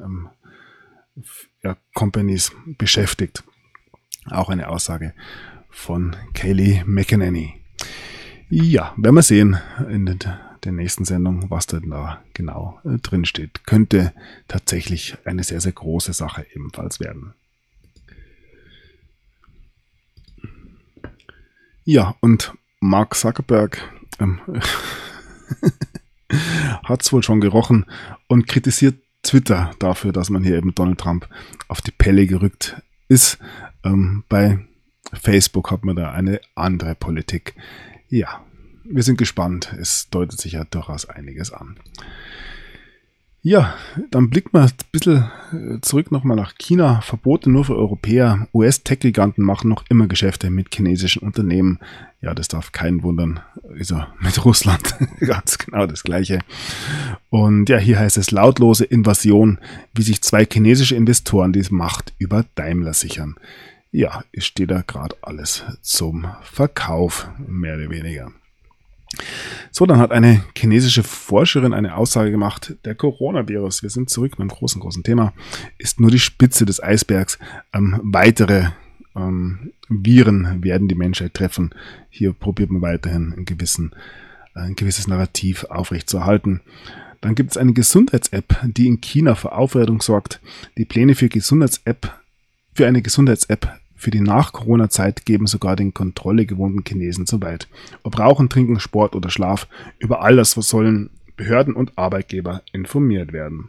Companies beschäftigt. Auch eine Aussage von Kayleigh McEnany. Ja, werden wir sehen in der nächsten Sendung, was da genau drin steht. Könnte tatsächlich eine sehr, sehr große Sache ebenfalls werden. Ja, und Mark Zuckerberg hat es wohl schon gerochen und kritisiert Twitter dafür, dass man hier eben Donald Trump auf die Pelle gerückt ist. Bei Facebook hat man da eine andere Politik. Ja, wir sind gespannt. Es deutet sich ja durchaus einiges an. Ja, dann blicken wir ein bisschen zurück nochmal nach China. Verbote nur für Europäer. US-Tech-Giganten machen noch immer Geschäfte mit chinesischen Unternehmen. Ja, das darf keinen wundern. Ist ja mit Russland ganz genau das Gleiche. Und ja, hier heißt es lautlose Invasion, wie sich 2 chinesische Investoren die Macht über Daimler sichern. Ja, es steht da gerade alles zum Verkauf, mehr oder weniger. So, dann hat eine chinesische Forscherin eine Aussage gemacht, der Coronavirus, wir sind zurück mit einem großen Thema, ist nur die Spitze des Eisbergs. Weitere Viren werden die Menschheit treffen. Hier probiert man weiterhin ein gewisses Narrativ aufrechtzuerhalten. Dann gibt es eine Gesundheits-App, die in China für Aufwertung sorgt. Die Pläne für eine Gesundheits-App für die Nach-Corona-Zeit geben sogar den Kontrolle gewohnten Chinesen zu weit. Ob Rauchen, Trinken, Sport oder Schlaf, über all das sollen Behörden und Arbeitgeber informiert werden.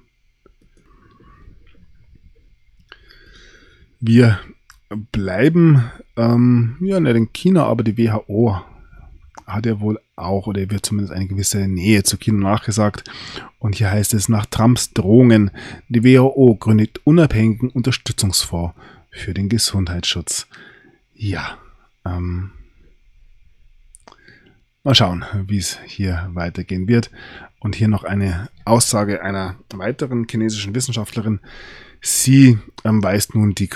Wir bleiben nicht in China, aber die WHO hat ja wohl auch, oder wird zumindest eine gewisse Nähe zu China nachgesagt. Und hier heißt es, nach Trumps Drohungen, die WHO gründet unabhängigen Unterstützungsfonds für den Gesundheitsschutz. Ja, mal schauen, wie es hier weitergehen wird. Und hier noch eine Aussage einer weiteren chinesischen Wissenschaftlerin. Sie weist nun die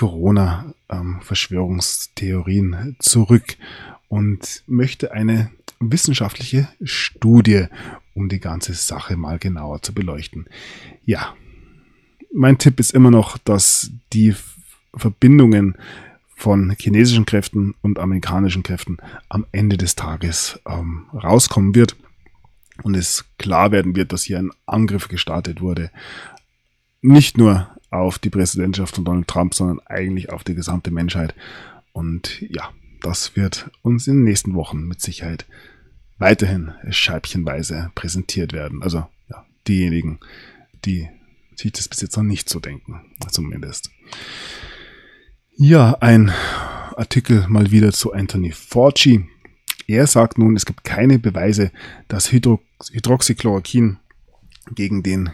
Corona-Verschwörungstheorien zurück und möchte eine wissenschaftliche Studie, um die ganze Sache mal genauer zu beleuchten. Ja, mein Tipp ist immer noch, dass die Verbindungen von chinesischen Kräften und amerikanischen Kräften am Ende des Tages rauskommen wird und es klar werden wird, dass hier ein Angriff gestartet wurde. Nicht nur auf die Präsidentschaft von Donald Trump, sondern eigentlich auf die gesamte Menschheit. Und ja, das wird uns in den nächsten Wochen mit Sicherheit weiterhin scheibchenweise präsentiert werden. Also ja, diejenigen, die sich das bis jetzt noch nicht so denken, zumindest. Ja, ein Artikel mal wieder zu Anthony Fauci. Er sagt nun, es gibt keine Beweise, dass Hydroxychloroquin gegen den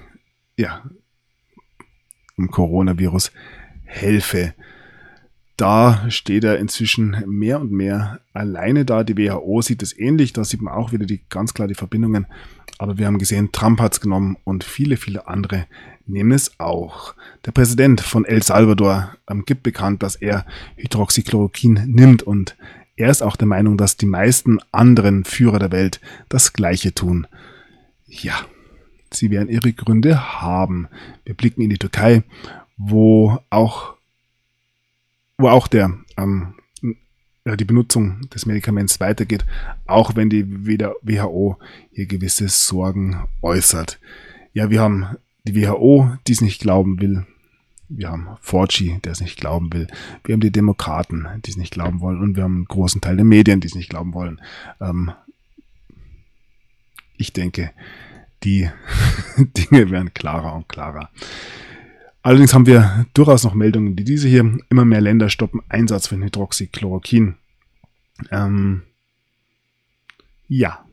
Coronavirus helfe. Da steht er inzwischen mehr und mehr alleine da. Die WHO sieht es ähnlich, da sieht man auch wieder ganz klar die Verbindungen. Aber wir haben gesehen, Trump hat es genommen und viele andere nehmen es auch. Der Präsident von El Salvador gibt bekannt, dass er Hydroxychloroquin nimmt und er ist auch der Meinung, dass die meisten anderen Führer der Welt das Gleiche tun. Ja, sie werden ihre Gründe haben. Wir blicken in die Türkei, wo auch die Benutzung des Medikaments weitergeht, auch wenn die WHO hier gewisse Sorgen äußert. Ja, wir haben die WHO, die es nicht glauben will. Wir haben Fauci, der es nicht glauben will. Wir haben die Demokraten, die es nicht glauben wollen. Und wir haben einen großen Teil der Medien, die es nicht glauben wollen. Ich denke, die Dinge werden klarer und klarer. Allerdings haben wir durchaus noch Meldungen wie diese hier. Immer mehr Länder stoppen Einsatz von Hydroxychloroquin. Ja.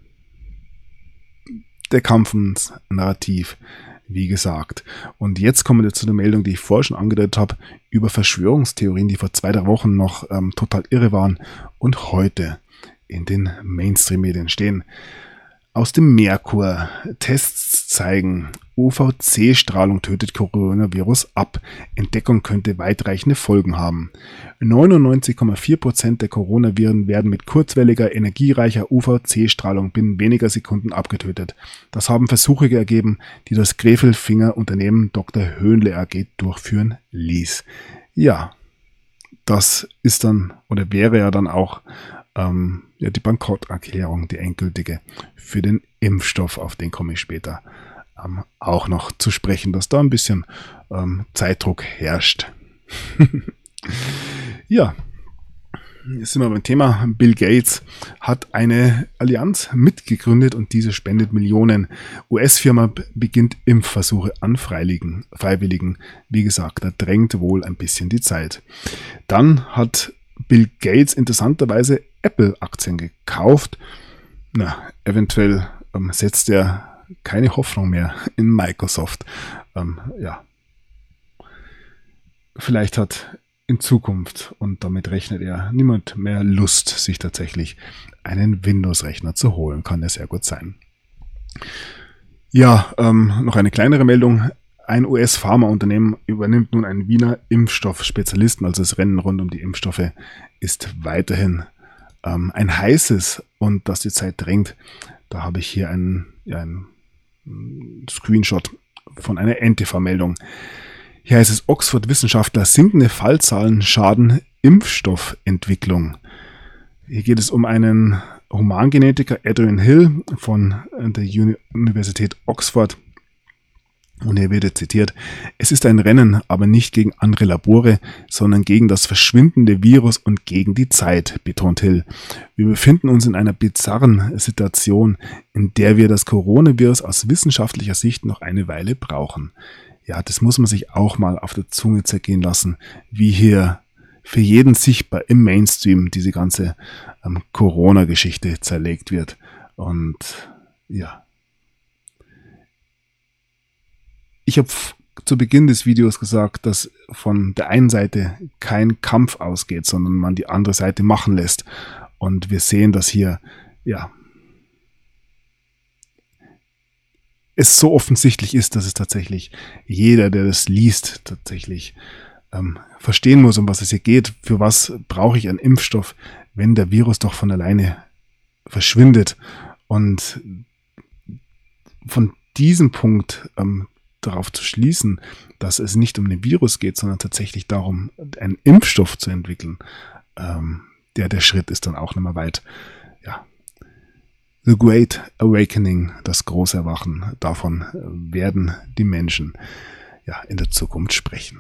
Der Kampf ums Narrativ, wie gesagt. Und jetzt kommen wir zu der Meldung, die ich vorher schon angedeutet habe, über Verschwörungstheorien, die vor 2-3 Wochen noch total irre waren und heute in den Mainstream-Medien stehen. Aus dem Merkur. Tests zeigen, UVC-Strahlung tötet Coronavirus ab. Entdeckung könnte weitreichende Folgen haben. 99,4% der Coronaviren werden mit kurzwelliger, energiereicher UVC-Strahlung binnen weniger Sekunden abgetötet. Das haben Versuche ergeben, die das Grefelfinger Unternehmen Dr. Höhnle AG durchführen ließ. Ja, das ist dann oder wäre ja dann auch die Bankrotterklärung, die endgültige für den Impfstoff, auf den komme ich später auch noch zu sprechen, dass da ein bisschen Zeitdruck herrscht. Ja, jetzt sind wir beim Thema. Bill Gates hat eine Allianz mitgegründet und diese spendet Millionen. US-Firma beginnt Impfversuche an Freiwilligen. Wie gesagt, da drängt wohl ein bisschen die Zeit. Dann hat Bill Gates interessanterweise Apple-Aktien gekauft. Na, eventuell setzt er keine Hoffnung mehr in Microsoft. Vielleicht hat in Zukunft, und damit rechnet er, niemand mehr Lust, sich tatsächlich einen Windows-Rechner zu holen. Kann ja sehr gut sein. Ja, noch eine kleinere Meldung. Ein US-Pharmaunternehmen übernimmt nun einen Wiener Impfstoffspezialisten, also das Rennen rund um die Impfstoffe ist weiterhin ein heißes, und dass die Zeit drängt. Da habe ich hier einen Screenshot von einer NTV-Meldung. Hier heißt es, Oxford-Wissenschaftler, sinkende Fallzahlen schaden Impfstoffentwicklung. Hier geht es um einen Humangenetiker, Adrian Hill von der Universität Oxford. Und hier wird zitiert, es ist ein Rennen, aber nicht gegen andere Labore, sondern gegen das verschwindende Virus und gegen die Zeit, betont Hill. Wir befinden uns in einer bizarren Situation, in der wir das Coronavirus aus wissenschaftlicher Sicht noch eine Weile brauchen. Ja, das muss man sich auch mal auf der Zunge zergehen lassen, wie hier für jeden sichtbar im Mainstream diese ganze Corona-Geschichte zerlegt wird. Und ja, ich habe zu Beginn des Videos gesagt, dass von der einen Seite kein Kampf ausgeht, sondern man die andere Seite machen lässt. Und wir sehen, dass hier, ja, es so offensichtlich ist, dass es tatsächlich jeder, der das liest, tatsächlich verstehen muss, um was es hier geht. Für was brauche ich einen Impfstoff, wenn der Virus doch von alleine verschwindet? Und von diesem Punkt darauf zu schließen, dass es nicht um den Virus geht, sondern tatsächlich darum, einen Impfstoff zu entwickeln, der Schritt ist dann auch nicht mehr weit. Ja. The Great Awakening, das große Erwachen, davon werden die Menschen ja in der Zukunft sprechen.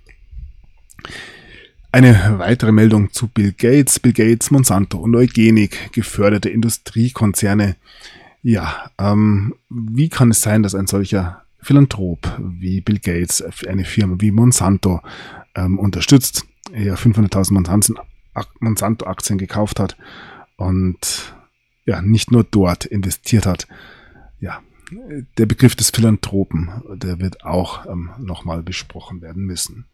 Eine weitere Meldung zu Bill Gates. Bill Gates, Monsanto und Eugenik, geförderte Industriekonzerne. Ja, wie kann es sein, dass ein solcher Philanthrop wie Bill Gates eine Firma wie Monsanto unterstützt, er 500.000 Monsanto-Aktien gekauft hat und ja, nicht nur dort investiert hat. Ja, der Begriff des Philanthropen, der wird auch nochmal besprochen werden müssen.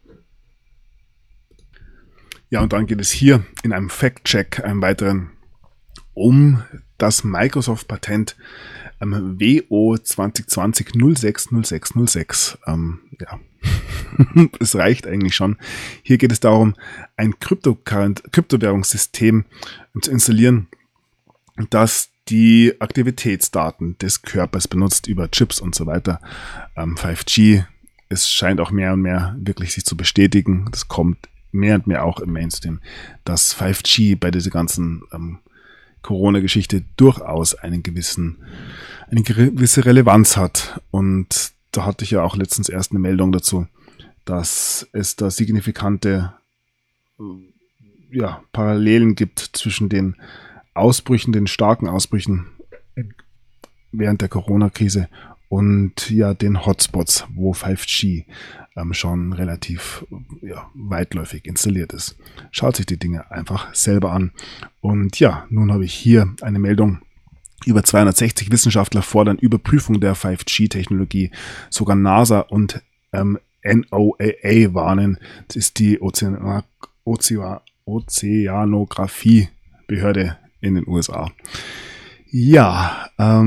Ja, und dann geht es hier in einem Fact-Check, einem weiteren, um das Microsoft-Patent WO 2020 060606. Ja, es reicht eigentlich schon. Hier geht es darum, ein Kryptowährungssystem zu installieren, das die Aktivitätsdaten des Körpers benutzt über Chips und so weiter. 5G, es scheint auch mehr und mehr wirklich sich zu bestätigen. Das kommt mehr und mehr auch im Mainstream, dass 5G bei dieser ganzen Corona-Geschichte durchaus eine gewisse Relevanz hat. Und da hatte ich ja auch letztens erst eine Meldung dazu, dass es da signifikante Parallelen gibt zwischen den Ausbrüchen, den starken Ausbrüchen während der Corona-Krise und ja den Hotspots, wo 5G schon relativ weitläufig installiert ist. Schaut sich die Dinge einfach selber an. Und ja, nun habe ich hier eine Meldung. Über 260 Wissenschaftler fordern Überprüfung der 5G-Technologie. Sogar NASA und NOAA warnen. Das ist die Ozeanographie-Behörde in den USA. Ja,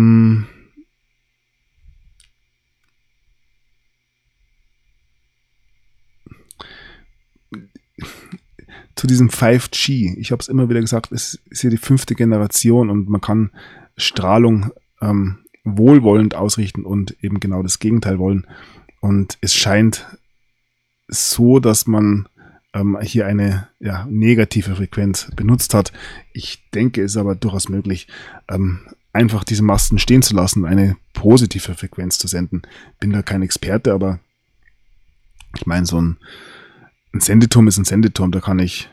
zu diesem 5G. Ich habe es immer wieder gesagt, es ist hier die 5. Generation und man kann Strahlung wohlwollend ausrichten und eben genau das Gegenteil wollen. Und es scheint so, dass man hier eine negative Frequenz benutzt hat. Ich denke, es ist aber durchaus möglich, einfach diese Masten stehen zu lassen und eine positive Frequenz zu senden. Bin da kein Experte, aber ich meine, so ein Sendeturm ist ein Sendeturm, da kann ich,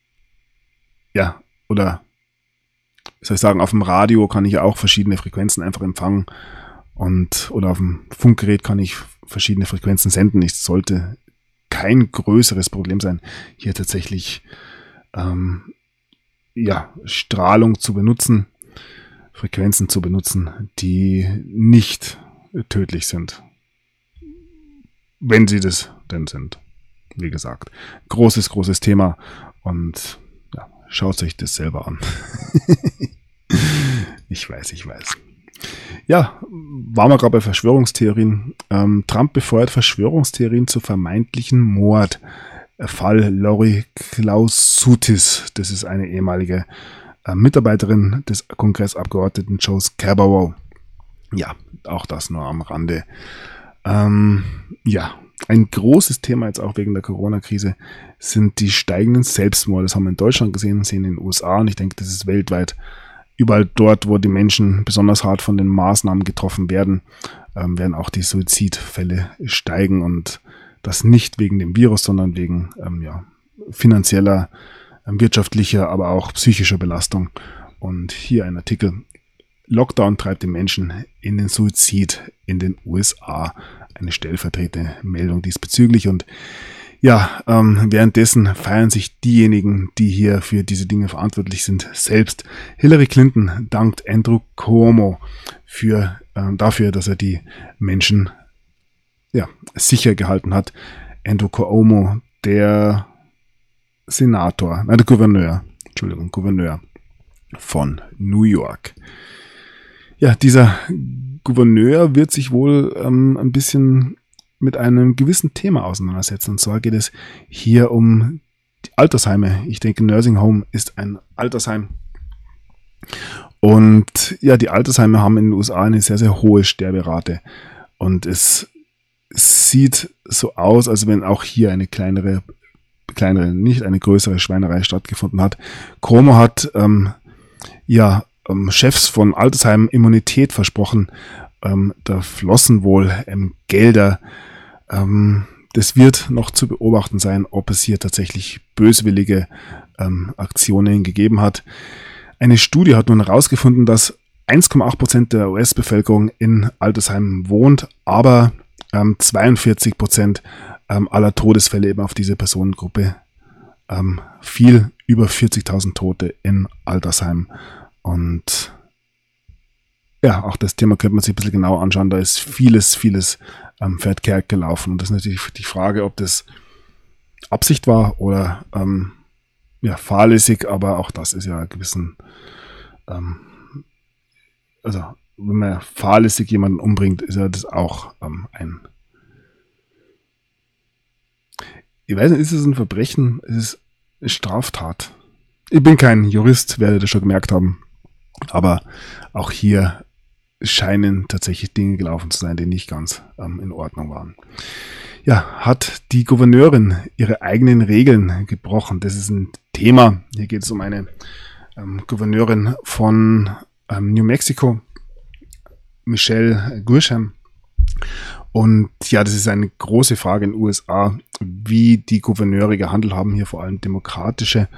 oder wie soll ich sagen, auf dem Radio kann ich ja auch verschiedene Frequenzen einfach empfangen oder auf dem Funkgerät kann ich verschiedene Frequenzen senden. Es sollte kein größeres Problem sein, hier tatsächlich Strahlung zu benutzen, Frequenzen zu benutzen, die nicht tödlich sind. Wenn sie das denn sind. Wie gesagt, großes Thema und schaut euch das selber an. Ich weiß. Ja, waren wir gerade bei Verschwörungstheorien. Trump befeuert Verschwörungstheorien zu vermeintlichen Mord. Fall Lori Klausutis. Das ist eine ehemalige Mitarbeiterin des Kongressabgeordneten Joe Scarborough. Ja, auch das nur am Rande. Ein großes Thema jetzt auch wegen der Corona-Krise sind die steigenden Selbstmorde. Das haben wir in Deutschland gesehen, sehen in den USA und ich denke, das ist weltweit. Überall dort, wo die Menschen besonders hart von den Maßnahmen getroffen werden, werden auch die Suizidfälle steigen und das nicht wegen dem Virus, sondern wegen finanzieller, wirtschaftlicher, aber auch psychischer Belastung. Und hier ein Artikel. Lockdown treibt die Menschen in den Suizid in den USA. Eine stellvertretende Meldung diesbezüglich. Und währenddessen feiern sich diejenigen, die hier für diese Dinge verantwortlich sind, selbst. Hillary Clinton dankt Andrew Cuomo dafür, dass er die Menschen sicher gehalten hat. Andrew Cuomo, der Gouverneur von New York. Ja, dieser Gouverneur wird sich wohl ein bisschen mit einem gewissen Thema auseinandersetzen. Und zwar geht es hier um die Altersheime. Ich denke, Nursing Home ist ein Altersheim. Und die Altersheime haben in den USA eine sehr, sehr hohe Sterberate. Und es sieht so aus, als wenn auch hier eine kleinere, nicht eine größere Schweinerei stattgefunden hat. Cuomo hat Chefs von Altersheimen Immunität versprochen. Da flossen wohl Gelder. Das wird noch zu beobachten sein, ob es hier tatsächlich böswillige Aktionen gegeben hat. Eine Studie hat nun herausgefunden, dass 1,8% der US-Bevölkerung in Altersheimen wohnt, aber 42% aller Todesfälle eben auf diese Personengruppe fiel. Über 40.000 Tote in Altersheimen. Und auch das Thema könnte man sich ein bisschen genauer anschauen. Da ist vieles verkehrt gelaufen. Und das ist natürlich die Frage, ob das Absicht war oder fahrlässig. Aber auch das ist ja gewissen, wenn man fahrlässig jemanden umbringt, ist ja das auch ich weiß nicht, ist es ein Verbrechen? Ist es eine Straftat? Ich bin kein Jurist, werdet ihr schon gemerkt haben. Aber auch hier scheinen tatsächlich Dinge gelaufen zu sein, die nicht ganz in Ordnung waren. Ja, hat die Gouverneurin ihre eigenen Regeln gebrochen? Das ist ein Thema. Hier geht es um eine Gouverneurin von New Mexico, Michelle Grisham. Und das ist eine große Frage in den USA, wie die Gouverneure gehandelt haben, hier vor allem demokratische.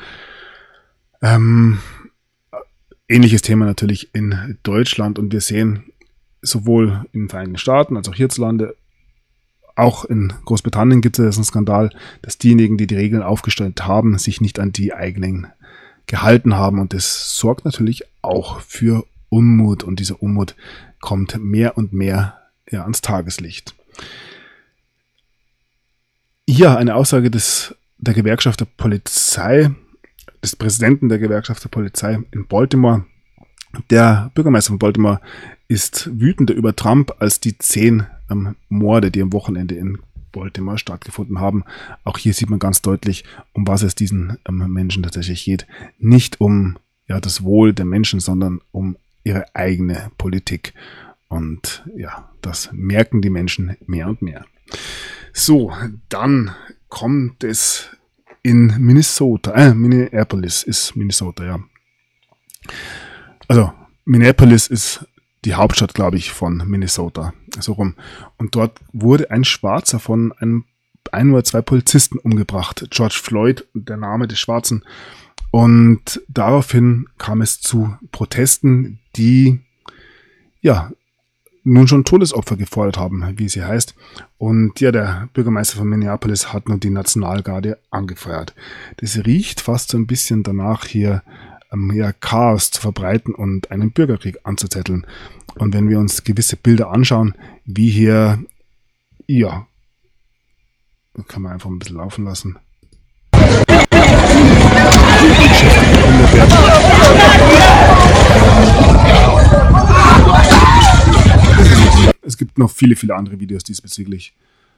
Ähnliches Thema natürlich in Deutschland und wir sehen sowohl in den Vereinigten Staaten als auch hierzulande, auch in Großbritannien gibt es einen Skandal, dass diejenigen, die die Regeln aufgestellt haben, sich nicht an die eigenen gehalten haben und das sorgt natürlich auch für Unmut und dieser Unmut kommt mehr und mehr ans Tageslicht. Hier eine Aussage der Gewerkschaft der Polizei, des Präsidenten der Gewerkschaft der Polizei in Baltimore. Der Bürgermeister von Baltimore ist wütender über Trump als die 10 Morde, die am Wochenende in Baltimore stattgefunden haben. Auch hier sieht man ganz deutlich, um was es diesen Menschen tatsächlich geht. Nicht um das Wohl der Menschen, sondern um ihre eigene Politik. Und ja, das merken die Menschen mehr und mehr. So, dann kommt es in Minnesota. Minneapolis ist Minnesota, ja. Also, Minneapolis ist die Hauptstadt, glaube ich, von Minnesota. So rum. Und dort wurde ein Schwarzer von ein oder zwei Polizisten umgebracht. George Floyd, der Name des Schwarzen. Und daraufhin kam es zu Protesten, die nun schon Todesopfer gefordert haben, wie sie heißt. Und ja, der Bürgermeister von Minneapolis hat nun die Nationalgarde angefeuert. Das riecht fast so ein bisschen danach, hier Chaos zu verbreiten und einen Bürgerkrieg anzuzetteln. Und wenn wir uns gewisse Bilder anschauen, wie hier, kann man einfach ein bisschen laufen lassen. Es gibt noch viele, viele andere Videos diesbezüglich.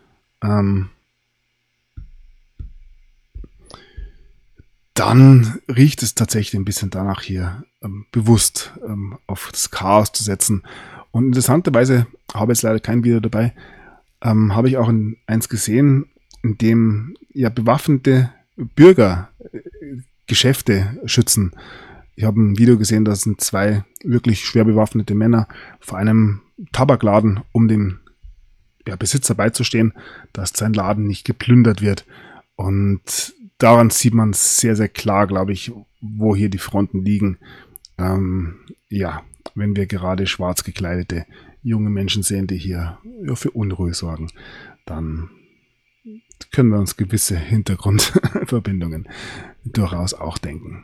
Dann riecht es tatsächlich ein bisschen danach, hier bewusst auf das Chaos zu setzen. Und interessanterweise, habe jetzt leider kein Video dabei, habe ich auch eins gesehen, in dem bewaffnete Bürger Geschäfte schützen. Ich habe ein Video gesehen, da sind 2 wirklich schwer bewaffnete Männer vor einem Tabakladen, um dem Besitzer beizustehen, dass sein Laden nicht geplündert wird. Und daran sieht man sehr, sehr klar, glaube ich, wo hier die Fronten liegen. Wenn wir gerade schwarz gekleidete junge Menschen sehen, die hier für Unruhe sorgen, dann können wir uns gewisse Hintergrundverbindungen durchaus auch denken.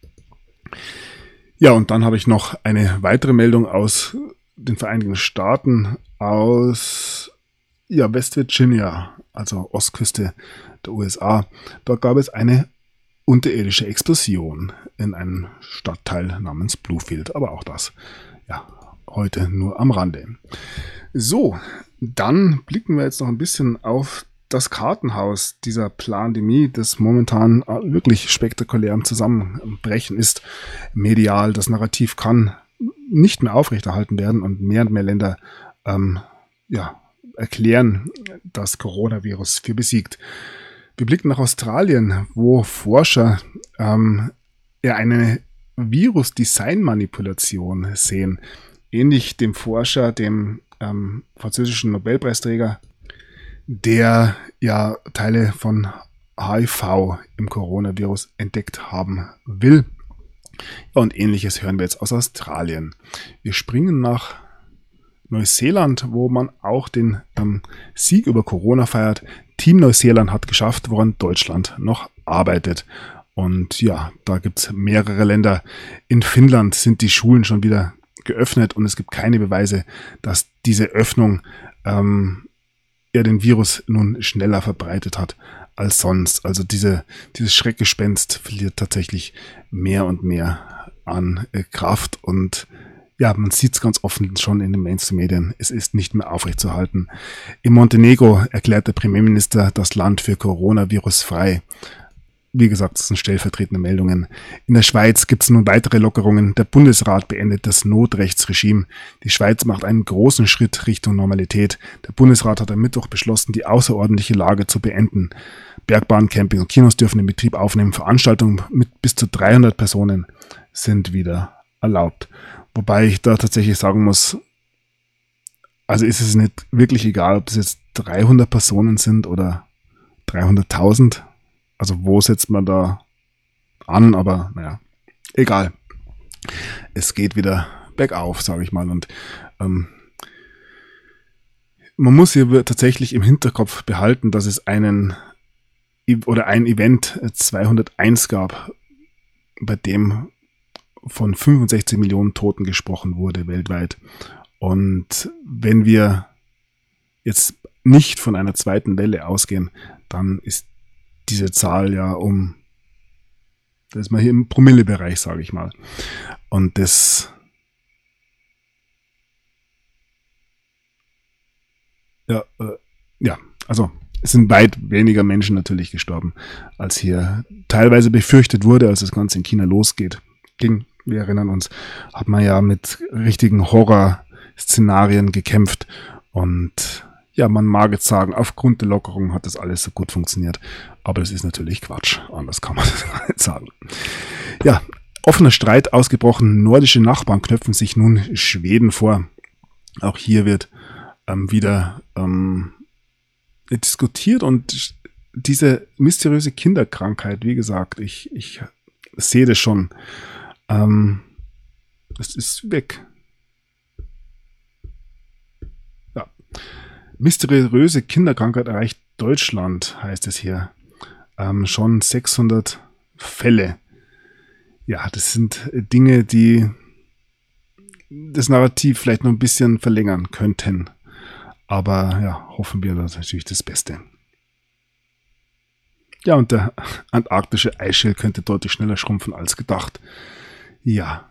Ja, und dann habe ich noch eine weitere Meldung aus den Vereinigten Staaten, aus West Virginia, also Ostküste der USA. Dort gab es eine unterirdische Explosion in einem Stadtteil namens Bluefield, aber auch das heute nur am Rande. So, dann blicken wir jetzt noch ein bisschen auf das Kartenhaus dieser Plandemie, das momentan wirklich spektakulär am Zusammenbrechen ist. Medial, das Narrativ kann nicht mehr aufrechterhalten werden und mehr Länder erklären das Coronavirus für besiegt. Wir blicken nach Australien, wo Forscher eine Virus-Design-Manipulation sehen. Ähnlich dem Forscher, dem französischen Nobelpreisträger, der Teile von HIV im Coronavirus entdeckt haben will. Und Ähnliches hören wir jetzt aus Australien. Wir springen nach Neuseeland, wo man auch den Sieg über Corona feiert. Team Neuseeland hat geschafft, woran Deutschland noch arbeitet. Und da gibt es mehrere Länder. In Finnland sind die Schulen schon wieder geöffnet und es gibt keine Beweise, dass diese Öffnung den Virus nun schneller verbreitet hat als sonst. Also dieses Schreckgespenst verliert tatsächlich mehr und mehr an Kraft und man sieht es ganz offen schon in den Mainstream-Medien. Es ist nicht mehr aufrechtzuerhalten. In Montenegro erklärt der Premierminister das Land für Coronavirus frei. Wie gesagt, das sind stellvertretende Meldungen. In der Schweiz gibt es nun weitere Lockerungen. Der Bundesrat beendet das Notrechtsregime. Die Schweiz macht einen großen Schritt Richtung Normalität. Der Bundesrat hat am Mittwoch beschlossen, die außerordentliche Lage zu beenden. Bergbahnen, Camping und Kinos dürfen den Betrieb aufnehmen. Veranstaltungen mit bis zu 300 Personen sind wieder erlaubt. Wobei ich da tatsächlich sagen muss, also ist es nicht wirklich egal, ob es jetzt 300 Personen sind oder 300.000. Also wo setzt man da an, aber egal. Es geht wieder bergauf, sage ich mal. Und man muss hier tatsächlich im Hinterkopf behalten, dass es ein Event 201 gab, bei dem von 65 Millionen Toten gesprochen wurde weltweit. Und wenn wir jetzt nicht von einer zweiten Welle ausgehen, dann ist diese Zahl da ist man hier im Promillebereich, sage ich mal. Und das Ja, ja, also es sind weit weniger Menschen natürlich gestorben, als hier teilweise befürchtet wurde, als das Ganze in China ging. Wir erinnern uns, hat man ja mit richtigen Horrorszenarien gekämpft. Und ja, man mag jetzt sagen, aufgrund der Lockerung hat das alles so gut funktioniert. Aber das ist natürlich Quatsch. Anders kann man das nicht sagen. Ja, offener Streit ausgebrochen. Nordische Nachbarn knöpfen sich nun Schweden vor. Auch hier wird wieder diskutiert und diese mysteriöse Kinderkrankheit, wie gesagt, ich sehe das schon. Es ist weg. Ja. Mysteriöse Kinderkrankheit erreicht Deutschland, heißt es hier. Schon 600 Fälle. Ja, das sind Dinge, die das Narrativ vielleicht noch ein bisschen verlängern könnten. Aber ja, hoffen wir das natürlich das Beste. Ja, und der antarktische Eisschild könnte deutlich schneller schrumpfen als gedacht. Ja.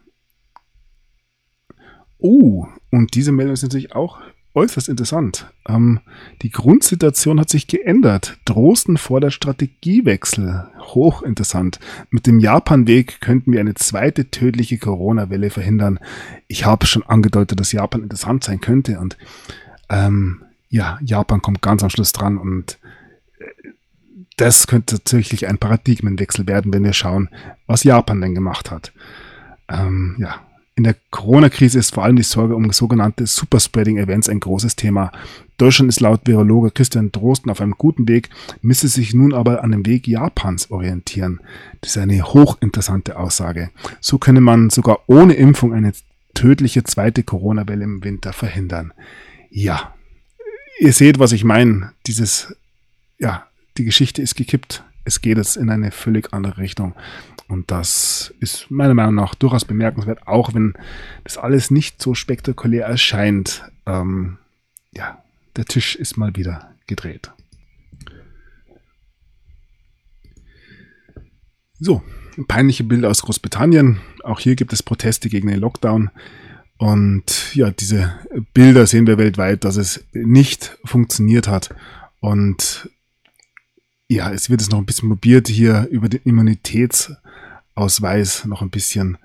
Oh, und diese Meldung ist natürlich auch äußerst interessant. Die Grundsituation hat sich geändert. Drosten fordert Strategiewechsel. Hochinteressant. Mit dem Japan-Weg könnten wir eine zweite tödliche Corona-Welle verhindern. Ich habe schon angedeutet, dass Japan interessant sein könnte und ja, Japan kommt ganz am Schluss dran und das könnte tatsächlich ein Paradigmenwechsel werden, wenn wir schauen, was Japan denn gemacht hat. Ja, in der Corona-Krise ist vor allem die Sorge um sogenannte Superspreading-Events ein großes Thema. Deutschland ist laut Virologe Christian Drosten auf einem guten Weg, müsse sich nun aber an dem Weg Japans orientieren. Das ist eine hochinteressante Aussage. So könne man sogar ohne Impfung eine tödliche zweite Corona-Welle im Winter verhindern. Ja, ihr seht, was ich meine. Die Geschichte ist gekippt. Es geht jetzt in eine völlig andere Richtung. Und das ist meiner Meinung nach durchaus bemerkenswert, auch wenn das alles nicht so spektakulär erscheint. Ja, der Tisch ist mal wieder gedreht. So, peinliche Bilder aus Großbritannien. Auch hier gibt es Proteste gegen den Lockdown. Und ja, diese Bilder sehen wir weltweit, dass es nicht funktioniert hat. Und ja, es wird jetzt noch ein bisschen probiert, hier über den Immunitätsausweis noch ein bisschen,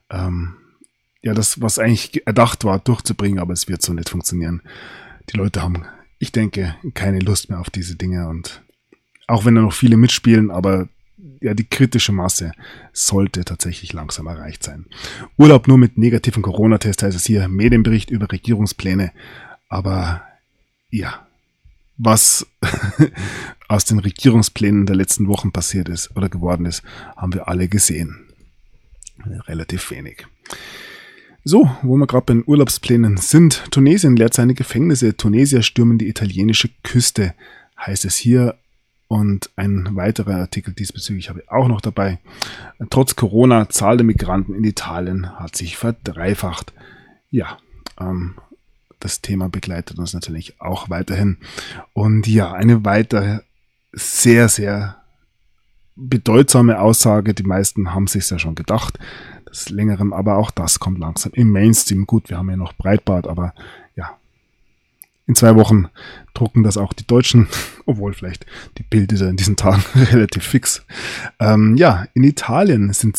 das, was eigentlich erdacht war, durchzubringen, aber es wird so nicht funktionieren. Die Leute haben, ich denke, keine Lust mehr auf diese Dinge und auch wenn da noch viele mitspielen, aber ja, die kritische Masse sollte tatsächlich langsam erreicht sein. Urlaub nur mit negativen Corona-Test heißt es hier, Medienbericht über Regierungspläne. Aber ja, was aus den Regierungsplänen der letzten Wochen passiert ist oder geworden ist, haben wir alle gesehen. Relativ wenig. So, wo wir gerade bei den Urlaubsplänen sind. Tunesien leert seine Gefängnisse. Tunesier stürmen die italienische Küste, heißt es hier. Und ein weiterer Artikel diesbezüglich habe ich auch noch dabei. Trotz Corona, Zahl der Migranten in Italien hat sich verdreifacht. Ja, das Thema begleitet uns natürlich auch weiterhin. Und ja, eine weitere sehr, sehr bedeutsame Aussage. Die meisten haben sich ja schon gedacht. Das Längerem, aber auch das kommt langsam im Mainstream. Gut, wir haben ja noch Breitbart, aber ja. In 2 Wochen drucken das auch die Deutschen, obwohl vielleicht die Bild ist ja in diesen Tagen relativ fix. In Italien sind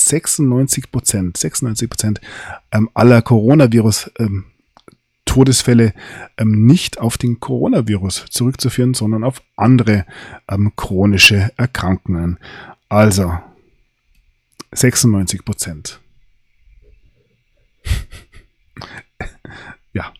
96% aller Coronavirus-Todesfälle nicht auf den Coronavirus zurückzuführen, sondern auf andere chronische Erkrankungen. Also 96%. Ja.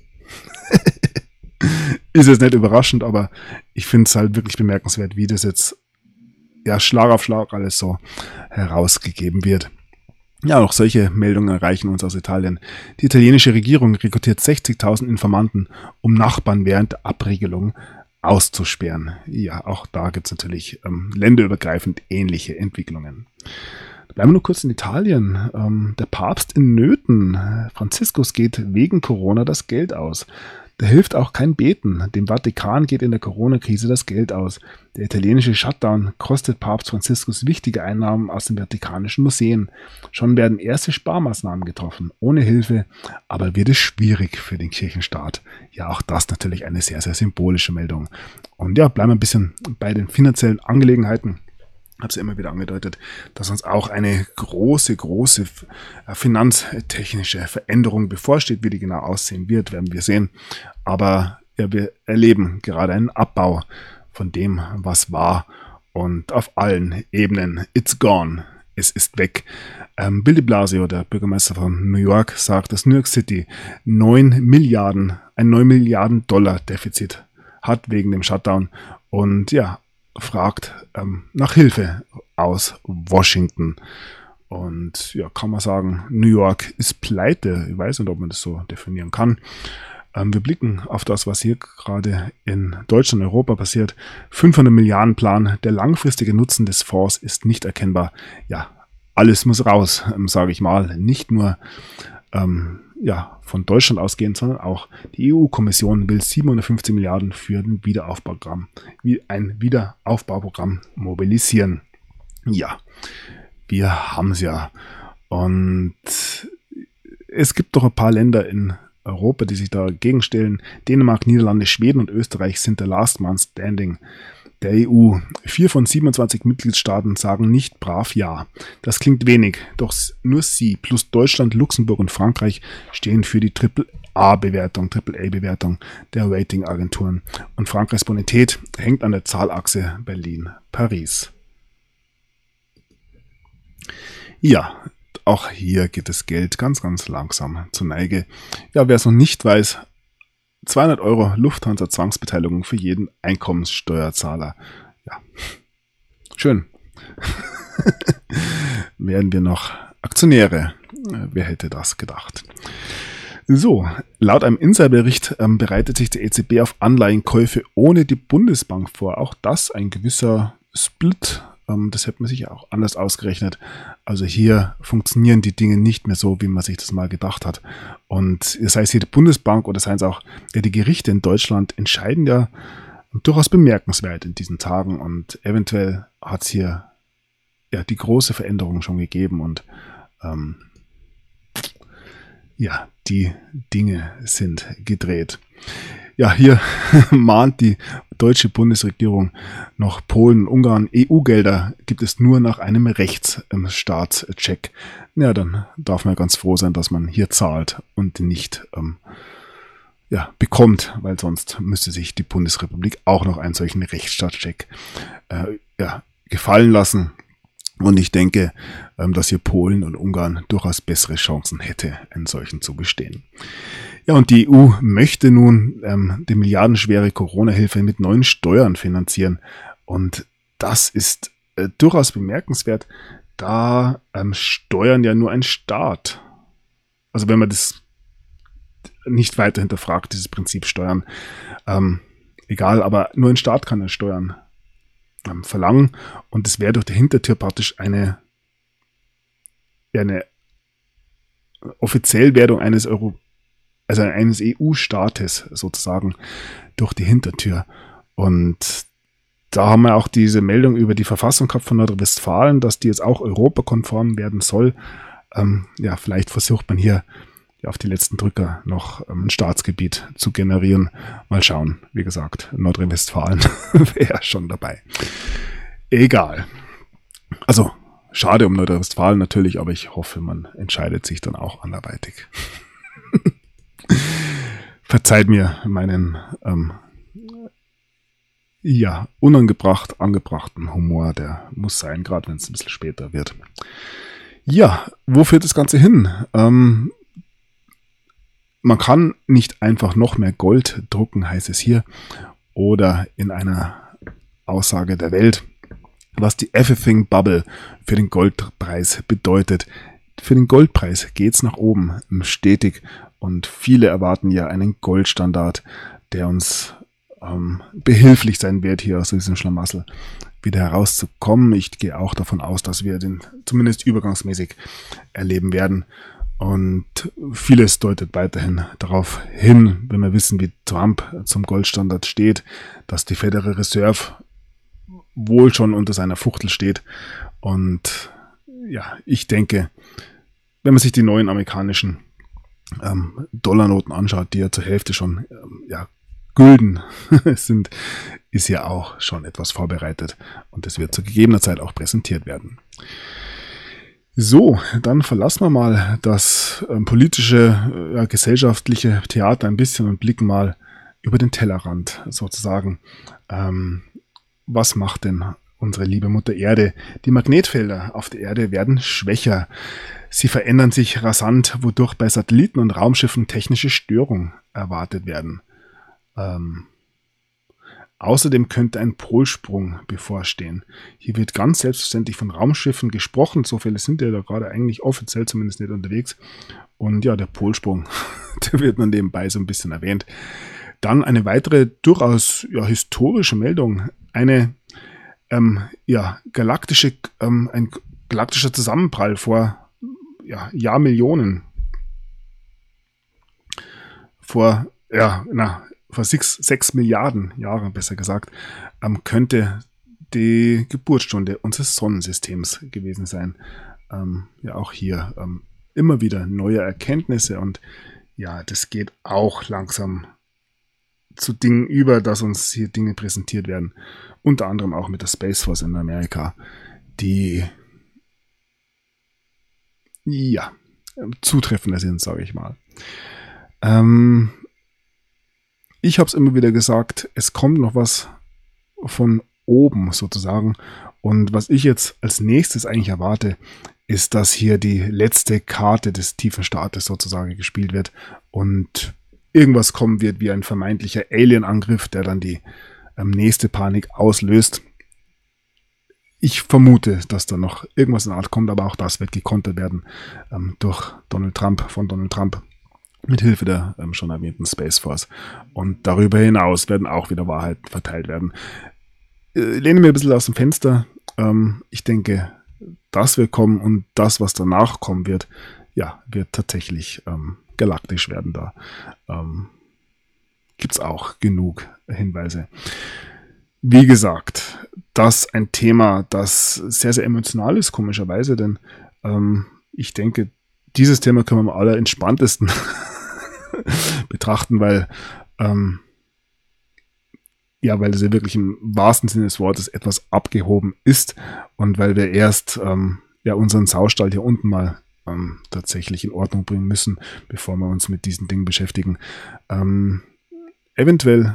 Ist jetzt nicht überraschend, aber ich finde es halt wirklich bemerkenswert, wie das jetzt ja Schlag auf Schlag alles so herausgegeben wird. Ja, auch solche Meldungen erreichen uns aus Italien. Die italienische Regierung rekrutiert 60.000 Informanten, um Nachbarn während der Abregelung auszusperren. Ja, auch da gibt es natürlich länderübergreifend ähnliche Entwicklungen. Bleiben wir nur kurz in Italien. Der Papst in Nöten. Franziskus geht wegen Corona das Geld aus. Da hilft auch kein Beten. Dem Vatikan geht in der Corona-Krise das Geld aus. Der italienische Shutdown kostet Papst Franziskus wichtige Einnahmen aus den Vatikanischen Museen. Schon werden erste Sparmaßnahmen getroffen, ohne Hilfe, aber wird es schwierig für den Kirchenstaat. Ja, auch das natürlich eine sehr, sehr symbolische Meldung. Und ja, bleiben wir ein bisschen bei den finanziellen Angelegenheiten. Ich habe es ja immer wieder angedeutet, dass uns auch eine große finanztechnische Veränderung bevorsteht. Wie die genau aussehen wird, werden wir sehen. Aber ja, wir erleben gerade einen Abbau von dem, was war. Und auf allen Ebenen, it's gone. Es ist weg. Bill de Blasio, der Bürgermeister von New York, sagt, dass New York City ein 9 Milliarden Dollar Defizit hat wegen dem Shutdown. Und ja, fragt nach Hilfe aus Washington. Und ja, kann man sagen, New York ist pleite. Ich weiß nicht, ob man das so definieren kann. Wir blicken auf das, was hier gerade in Deutschland und Europa passiert. 500 Milliarden Plan. Der langfristige Nutzen des Fonds ist nicht erkennbar. Ja, alles muss raus, sage ich mal. Nicht nur von Deutschland ausgehend, sondern auch die EU-Kommission will 750 Milliarden für ein Wiederaufbauprogramm mobilisieren. Ja, wir haben es ja. Und es gibt doch ein paar Länder in Europa, die sich dagegen stellen. Dänemark, Niederlande, Schweden und Österreich sind der Last Man Standing der EU. 4 von 27 Mitgliedstaaten sagen nicht brav Ja. Das klingt wenig, doch nur sie plus Deutschland, Luxemburg und Frankreich stehen für die AAA-Bewertung der Ratingagenturen. Und Frankreichs Bonität hängt an der Zahlachse Berlin-Paris. Ja, auch hier geht das Geld ganz langsam zur Neige. Ja, wer es noch nicht weiß, 200 € Lufthansa-Zwangsbeteiligung für jeden Einkommenssteuerzahler. Ja, schön. Werden wir noch Aktionäre. Wer hätte das gedacht? So, laut einem Insiderbericht bereitet sich die EZB auf Anleihenkäufe ohne die Bundesbank vor. Auch das ein gewisser Split. Das hätte man sich auch anders ausgerechnet. Also hier funktionieren die Dinge nicht mehr so, wie man sich das mal gedacht hat. Und sei es hier die Bundesbank oder seien es auch die Gerichte in Deutschland, entscheiden ja durchaus bemerkenswert in diesen Tagen. Und eventuell hat es hier die große Veränderung schon gegeben. Und die Dinge sind gedreht. Ja, hier mahnt die deutsche Bundesregierung noch Polen und Ungarn. EU-Gelder gibt es nur nach einem Rechtsstaatscheck. Ja, dann darf man ganz froh sein, dass man hier zahlt und nicht bekommt, weil sonst müsste sich die Bundesrepublik auch noch einen solchen Rechtsstaatscheck gefallen lassen. Und ich denke, dass hier Polen und Ungarn durchaus bessere Chancen hätte, einen solchen zu bestehen. Ja, und die EU möchte nun die milliardenschwere Corona-Hilfe mit neuen Steuern finanzieren. Und das ist durchaus bemerkenswert, da Steuern ja nur ein Staat. Also wenn man das nicht weiter hinterfragt, dieses Prinzip Steuern, egal, aber nur ein Staat kann ja Steuern verlangen. Und es wäre durch die Hintertür praktisch eine Offiziellwerdung eines EU-Staates sozusagen durch die Hintertür. Und da haben wir auch diese Meldung über die Verfassung gehabt von Nordrhein-Westfalen, dass die jetzt auch europakonform werden soll. Vielleicht versucht man hier auf die letzten Drücker noch ein Staatsgebiet zu generieren. Mal schauen. Wie gesagt, Nordrhein-Westfalen wäre schon dabei. Egal. Also, schade um Nordrhein-Westfalen natürlich, aber ich hoffe, man entscheidet sich dann auch anderweitig. Verzeiht mir meinen angebrachten Humor, der muss sein, gerade wenn es ein bisschen später wird. Ja, wo führt das Ganze hin? Man kann nicht einfach noch mehr Gold drucken, heißt es hier, oder in einer Aussage der Welt, was die Everything Bubble für den Goldpreis bedeutet. Für den Goldpreis geht es nach oben stetig und viele erwarten ja einen Goldstandard, der uns behilflich sein wird, hier aus diesem Schlamassel wieder herauszukommen. Ich gehe auch davon aus, dass wir den zumindest übergangsmäßig erleben werden. Und vieles deutet weiterhin darauf hin, wenn wir wissen, wie Trump zum Goldstandard steht, dass die Federal Reserve wohl schon unter seiner Fuchtel steht. Und ja, ich denke, wenn man sich die neuen amerikanischen Dollarnoten anschaut, die ja zur Hälfte schon gülden sind, ist ja auch schon etwas vorbereitet. Und es wird zu gegebener Zeit auch präsentiert werden. So, dann verlassen wir mal das politische, gesellschaftliche Theater ein bisschen und blicken mal über den Tellerrand sozusagen. Was macht denn unsere liebe Mutter Erde? Die Magnetfelder auf der Erde werden schwächer. Sie verändern sich rasant, wodurch bei Satelliten und Raumschiffen technische Störungen erwartet werden. Außerdem könnte ein Polsprung bevorstehen. Hier wird ganz selbstverständlich von Raumschiffen gesprochen. So viele sind ja da gerade eigentlich offiziell zumindest nicht unterwegs. Und ja, der Polsprung, der wird nun nebenbei so ein bisschen erwähnt. Dann eine weitere durchaus historische Meldung. Ein galaktischer Zusammenprall vor Jahrmillionen. Vor 6 Milliarden Jahren, besser gesagt, könnte die Geburtsstunde unseres Sonnensystems gewesen sein. Auch hier immer wieder neue Erkenntnisse und ja, das geht auch langsam zu Dingen über, dass uns hier Dinge präsentiert werden. Unter anderem auch mit der Space Force in Amerika, die zutreffender sind, sage ich mal. Ich habe es immer wieder gesagt, es kommt noch was von oben sozusagen. Und was ich jetzt als nächstes eigentlich erwarte, ist, dass hier die letzte Karte des tiefen Staates sozusagen gespielt wird und irgendwas kommen wird wie ein vermeintlicher Alien-Angriff, der dann die nächste Panik auslöst. Ich vermute, dass da noch irgendwas in der Art kommt, aber auch das wird gekontert werden durch Donald Trump. Mit Hilfe der schon erwähnten Space Force. Und darüber hinaus werden auch wieder Wahrheiten verteilt werden. Lehne mir ein bisschen aus dem Fenster. Ich denke, das wird kommen und das, was danach kommen wird, wird tatsächlich galaktisch werden. Da gibt es auch genug Hinweise. Wie gesagt, das ein Thema, das sehr, sehr emotional ist, komischerweise, denn ich denke, dieses Thema können wir am allerentspanntesten betrachten, weil weil es ja wirklich im wahrsten Sinne des Wortes etwas abgehoben ist und weil wir erst unseren Saustall hier unten mal tatsächlich in Ordnung bringen müssen, bevor wir uns mit diesen Dingen beschäftigen. Eventuell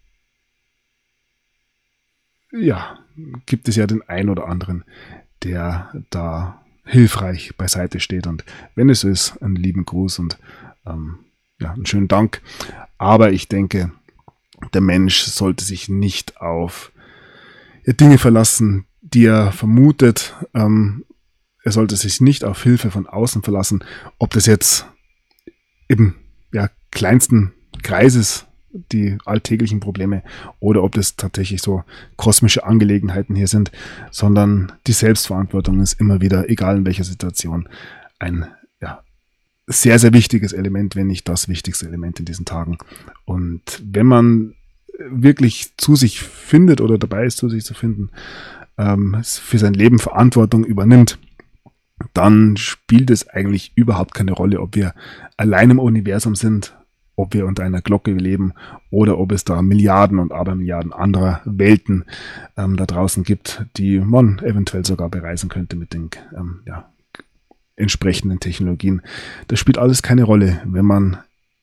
gibt es ja den einen oder anderen, der da hilfreich beiseite steht. Und wenn es so ist, einen lieben Gruß und einen schönen Dank. Aber ich denke, der Mensch sollte sich nicht auf Dinge verlassen, die er vermutet. Er sollte sich nicht auf Hilfe von außen verlassen, ob das jetzt im kleinsten Kreises die alltäglichen Probleme oder ob das tatsächlich so kosmische Angelegenheiten hier sind, sondern die Selbstverantwortung ist immer wieder, egal in welcher Situation, ein sehr, sehr wichtiges Element, wenn nicht das wichtigste Element in diesen Tagen. Und wenn man wirklich zu sich findet oder dabei ist, zu sich zu finden, für sein Leben Verantwortung übernimmt, dann spielt es eigentlich überhaupt keine Rolle, ob wir allein im Universum sind, ob wir unter einer Glocke leben oder ob es da Milliarden und Abermilliarden anderer Welten da draußen gibt, die man eventuell sogar bereisen könnte mit den entsprechenden Technologien. Das spielt alles keine Rolle, wenn man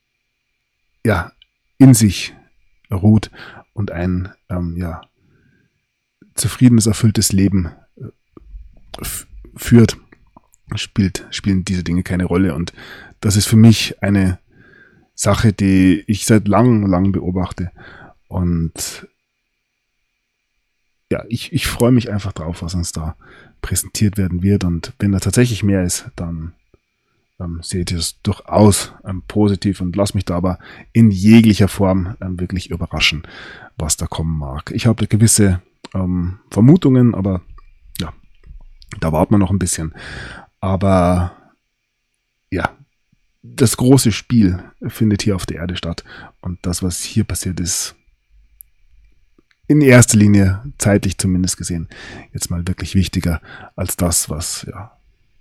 in sich ruht und ein zufriedenes, erfülltes Leben führt, spielen diese Dinge keine Rolle. Und das ist für mich eine Sache, die ich seit langem beobachte. Und ich freue mich einfach drauf, was uns da präsentiert werden wird. Und wenn da tatsächlich mehr ist, dann seht ihr es durchaus positiv und lasst mich da aber in jeglicher Form wirklich überraschen, was da kommen mag. Ich habe gewisse Vermutungen, aber da warten wir noch ein bisschen. Aber das große Spiel findet hier auf der Erde statt. Und das, was hier passiert ist, in erster Linie, zeitlich zumindest gesehen, jetzt mal wirklich wichtiger als das, was ja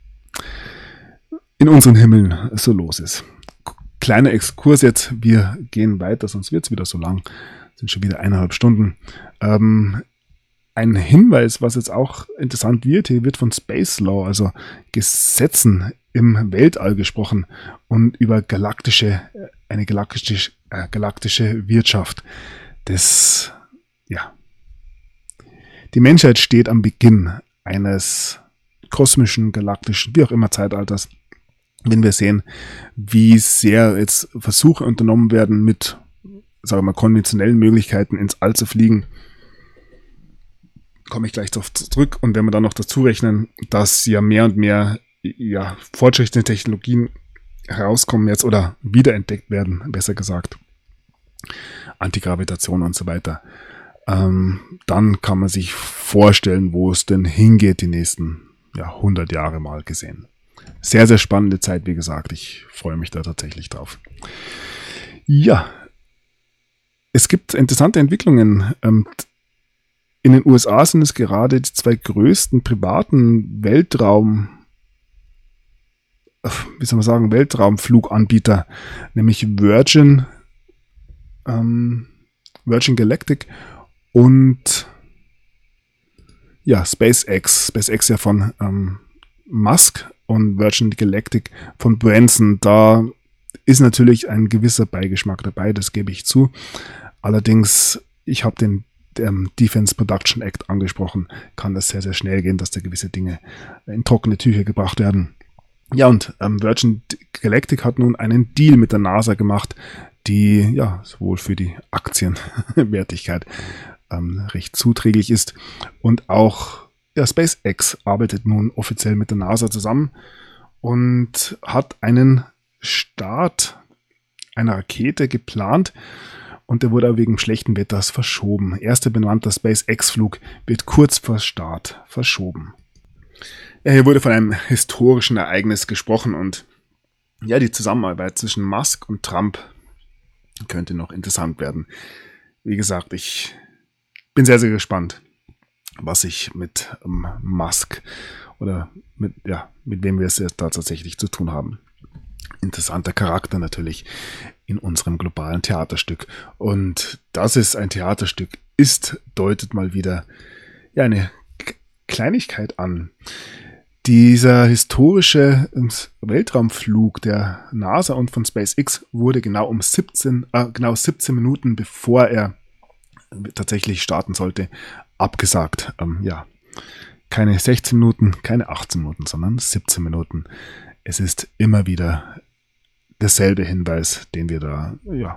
in unseren Himmeln so los ist. Kleiner Exkurs jetzt, wir gehen weiter, sonst wird es wieder so lang. Sind schon wieder 1,5 Stunden. Ein Hinweis, was jetzt auch interessant wird, hier wird von Space Law, also Gesetzen im Weltall gesprochen und über eine galaktische Wirtschaft. Die Menschheit steht am Beginn eines kosmischen, galaktischen, wie auch immer Zeitalters. Wenn wir sehen, wie sehr jetzt Versuche unternommen werden, mit, sagen wir mal, konventionellen Möglichkeiten ins All zu fliegen, komme ich gleich darauf zurück. Und wenn wir dann noch dazu rechnen, dass ja mehr und mehr fortschrittliche Technologien herauskommen jetzt oder wiederentdeckt werden, besser gesagt, Antigravitation und so weiter, dann kann man sich vorstellen, wo es denn hingeht die nächsten 100 Jahre mal gesehen. Sehr, sehr spannende Zeit, wie gesagt. Ich freue mich da tatsächlich drauf. Ja, es gibt interessante Entwicklungen. In den USA sind es gerade die 2 größten privaten Weltraumfluganbieter, nämlich Virgin Galactic und SpaceX. SpaceX ja von Musk und Virgin Galactic von Branson. Da ist natürlich ein gewisser Beigeschmack dabei, das gebe ich zu. Allerdings, ich habe den Defense Production Act angesprochen, kann das sehr, sehr schnell gehen, dass da gewisse Dinge in trockene Tücher gebracht werden. Ja, und Virgin Galactic hat nun einen Deal mit der NASA gemacht, die sowohl für die Aktienwertigkeit recht zuträglich ist. Und auch SpaceX arbeitet nun offiziell mit der NASA zusammen und hat einen Start einer Rakete geplant. Und der wurde aber wegen schlechten Wetters verschoben. Erster benannter SpaceX-Flug wird kurz vor Start verschoben. Hier wurde von einem historischen Ereignis gesprochen und die Zusammenarbeit zwischen Musk und Trump könnte noch interessant werden. Wie gesagt, ich bin sehr, sehr gespannt, was ich mit Musk oder mit wem wir es jetzt da tatsächlich zu tun haben. Interessanter Charakter natürlich in unserem globalen Theaterstück. Und dass es ein Theaterstück ist, deutet mal wieder eine Kleinigkeit an. Dieser historische Weltraumflug der NASA und von SpaceX wurde genau 17 Minuten bevor er tatsächlich starten sollte, abgesagt. Keine 16 Minuten, keine 18 Minuten, sondern 17 Minuten. Es ist immer wieder derselbe Hinweis, den wir da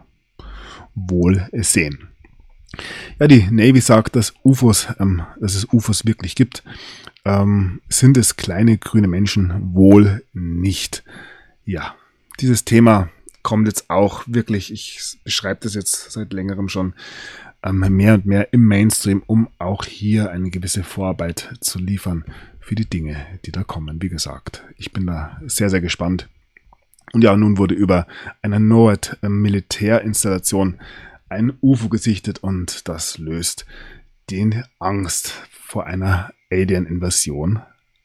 wohl sehen. Ja, die Navy sagt, dass es UFOs wirklich gibt. Sind es kleine grüne Menschen? Wohl nicht. Ja, dieses Thema kommt jetzt auch wirklich, ich beschreibe das jetzt seit längerem schon, mehr und mehr im Mainstream, um auch hier eine gewisse Vorarbeit zu liefern für die Dinge, die da kommen. Wie gesagt, ich bin da sehr, sehr gespannt. Und nun wurde über einer NORAD-Militärinstallation ein UFO gesichtet und das löst die Angst vor einer Alien-Invasion.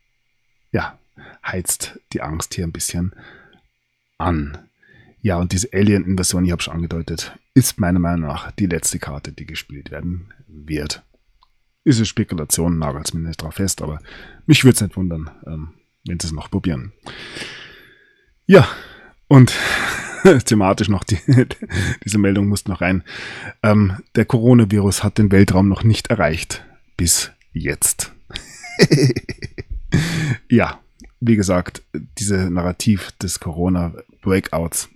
Heizt die Angst hier ein bisschen an. Ja, und diese Alien-Invasion, ich habe schon angedeutet, ist meiner Meinung nach die letzte Karte, die gespielt werden wird. Ist es Spekulation, nagelt es mir nicht drauf fest, aber mich würde es nicht wundern, wenn sie es noch probieren. Ja, und thematisch noch, diese Meldung muss noch rein. Der Coronavirus hat den Weltraum noch nicht erreicht. Bis jetzt. Wie gesagt, diese Narrativ des Corona-Outbreaks,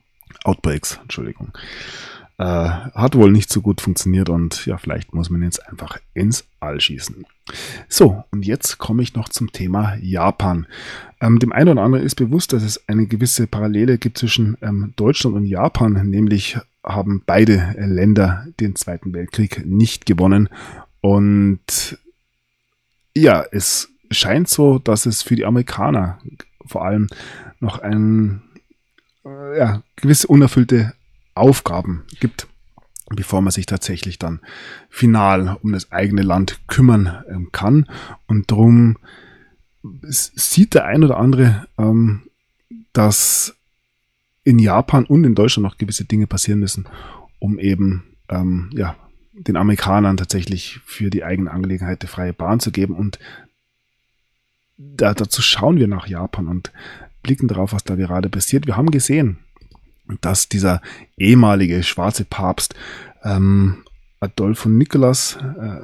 hat wohl nicht so gut funktioniert und vielleicht muss man jetzt einfach ins All schießen. So, und jetzt komme ich noch zum Thema Japan. Dem einen oder anderen ist bewusst, dass es eine gewisse Parallele gibt zwischen Deutschland und Japan, nämlich haben beide Länder den Zweiten Weltkrieg nicht gewonnen und es scheint so, dass es für die Amerikaner vor allem noch ein gewisse unerfüllte Aufgaben gibt, bevor man sich tatsächlich dann final um das eigene Land kümmern kann. Und darum sieht der ein oder andere, dass in Japan und in Deutschland noch gewisse Dinge passieren müssen, um eben den Amerikanern tatsächlich für die eigene Angelegenheit die freie Bahn zu geben. Und dazu schauen wir nach Japan und blicken darauf, was da gerade passiert. Wir haben gesehen, dass dieser ehemalige schwarze Papst Adolfo Nicolas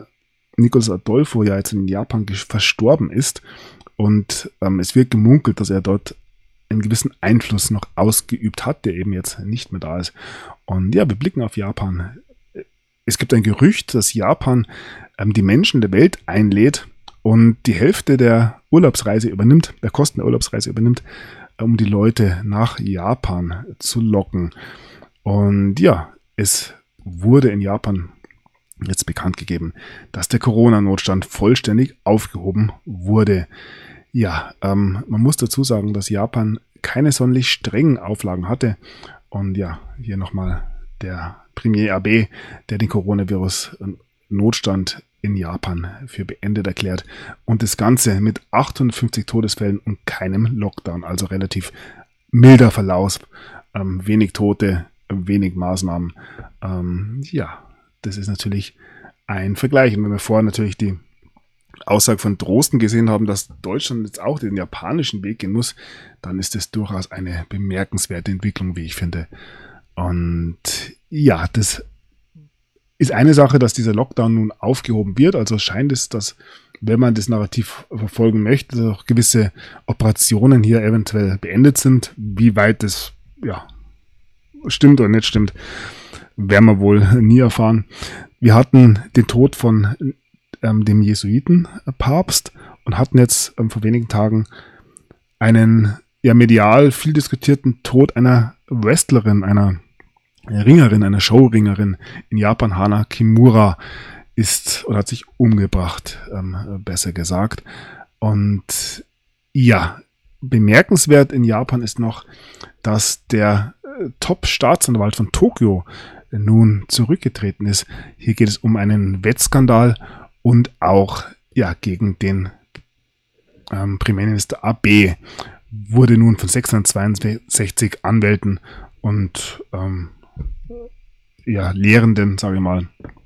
Adolfo ja jetzt in Japan verstorben ist. Und es wird gemunkelt, dass er dort einen gewissen Einfluss noch ausgeübt hat, der eben jetzt nicht mehr da ist. Und ja, wir blicken auf Japan. Es gibt ein Gerücht, dass Japan die Menschen der Welt einlädt und die Hälfte der Urlaubsreise übernimmt, der Kosten der Urlaubsreise übernimmt, um die Leute nach Japan zu locken. Und ja, es wurde in Japan jetzt bekannt gegeben, dass der Corona-Notstand vollständig aufgehoben wurde. Ja, man muss dazu sagen, dass Japan keine sonderlich strengen Auflagen hatte. Und ja, hier nochmal der Premier Abe, der den Coronavirus-Notstand in Japan für beendet erklärt. Und das Ganze mit 850 Todesfällen und keinem Lockdown. Also relativ milder Verlauf, wenig Tote, wenig Maßnahmen. Das ist natürlich ein Vergleich. Und wenn wir vorher natürlich die Aussage von Drosten gesehen haben, dass Deutschland jetzt auch den japanischen Weg gehen muss, dann ist das durchaus eine bemerkenswerte Entwicklung, wie ich finde. Und ja, das ist eine Sache, dass dieser Lockdown nun aufgehoben wird. Also scheint es, dass, wenn man das Narrativ verfolgen möchte, auch gewisse Operationen hier eventuell beendet sind. Wie weit das stimmt oder nicht stimmt, werden wir wohl nie erfahren. Wir hatten den Tod von dem Jesuitenpapst und hatten jetzt vor wenigen Tagen einen medial viel diskutierten Tod einer Wrestlerin, einer Ringerin, einer Showringerin in Japan. Hana Kimura hat sich umgebracht, besser gesagt. Und ja, bemerkenswert in Japan ist noch, dass der Top-Staatsanwalt von Tokio nun zurückgetreten ist. Hier geht es um einen Wettskandal und auch gegen den Premierminister Abe wurde nun von 662 Anwälten und Lehrenden, sage ich mal,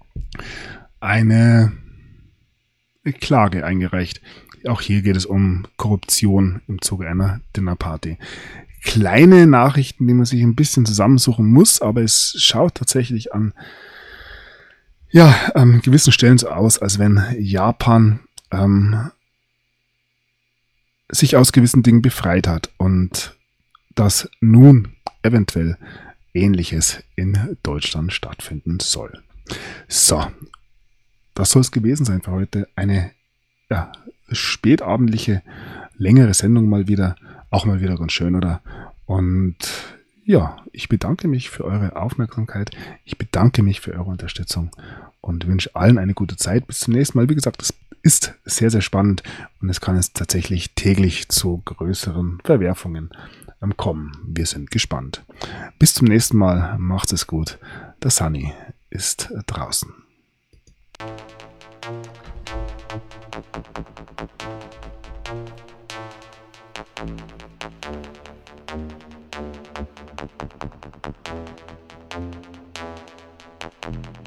eine Klage eingereicht. Auch hier geht es um Korruption im Zuge einer Dinnerparty. Kleine Nachrichten, die man sich ein bisschen zusammensuchen muss, aber es schaut tatsächlich an gewissen Stellen so aus, als wenn Japan sich aus gewissen Dingen befreit hat und dass nun eventuell Ähnliches in Deutschland stattfinden soll. So, das soll es gewesen sein für heute. Eine spätabendliche, längere Sendung mal wieder. Auch mal wieder ganz schön, oder? Und ja, ich bedanke mich für eure Aufmerksamkeit. Ich bedanke mich für eure Unterstützung und wünsche allen eine gute Zeit. Bis zum nächsten Mal. Wie gesagt, das ist sehr, sehr spannend und es kann jetzt tatsächlich täglich zu größeren Verwerfungen kommen. Wir sind gespannt. Bis zum nächsten Mal. Macht's es gut. Der Sunny ist draußen. Thank you.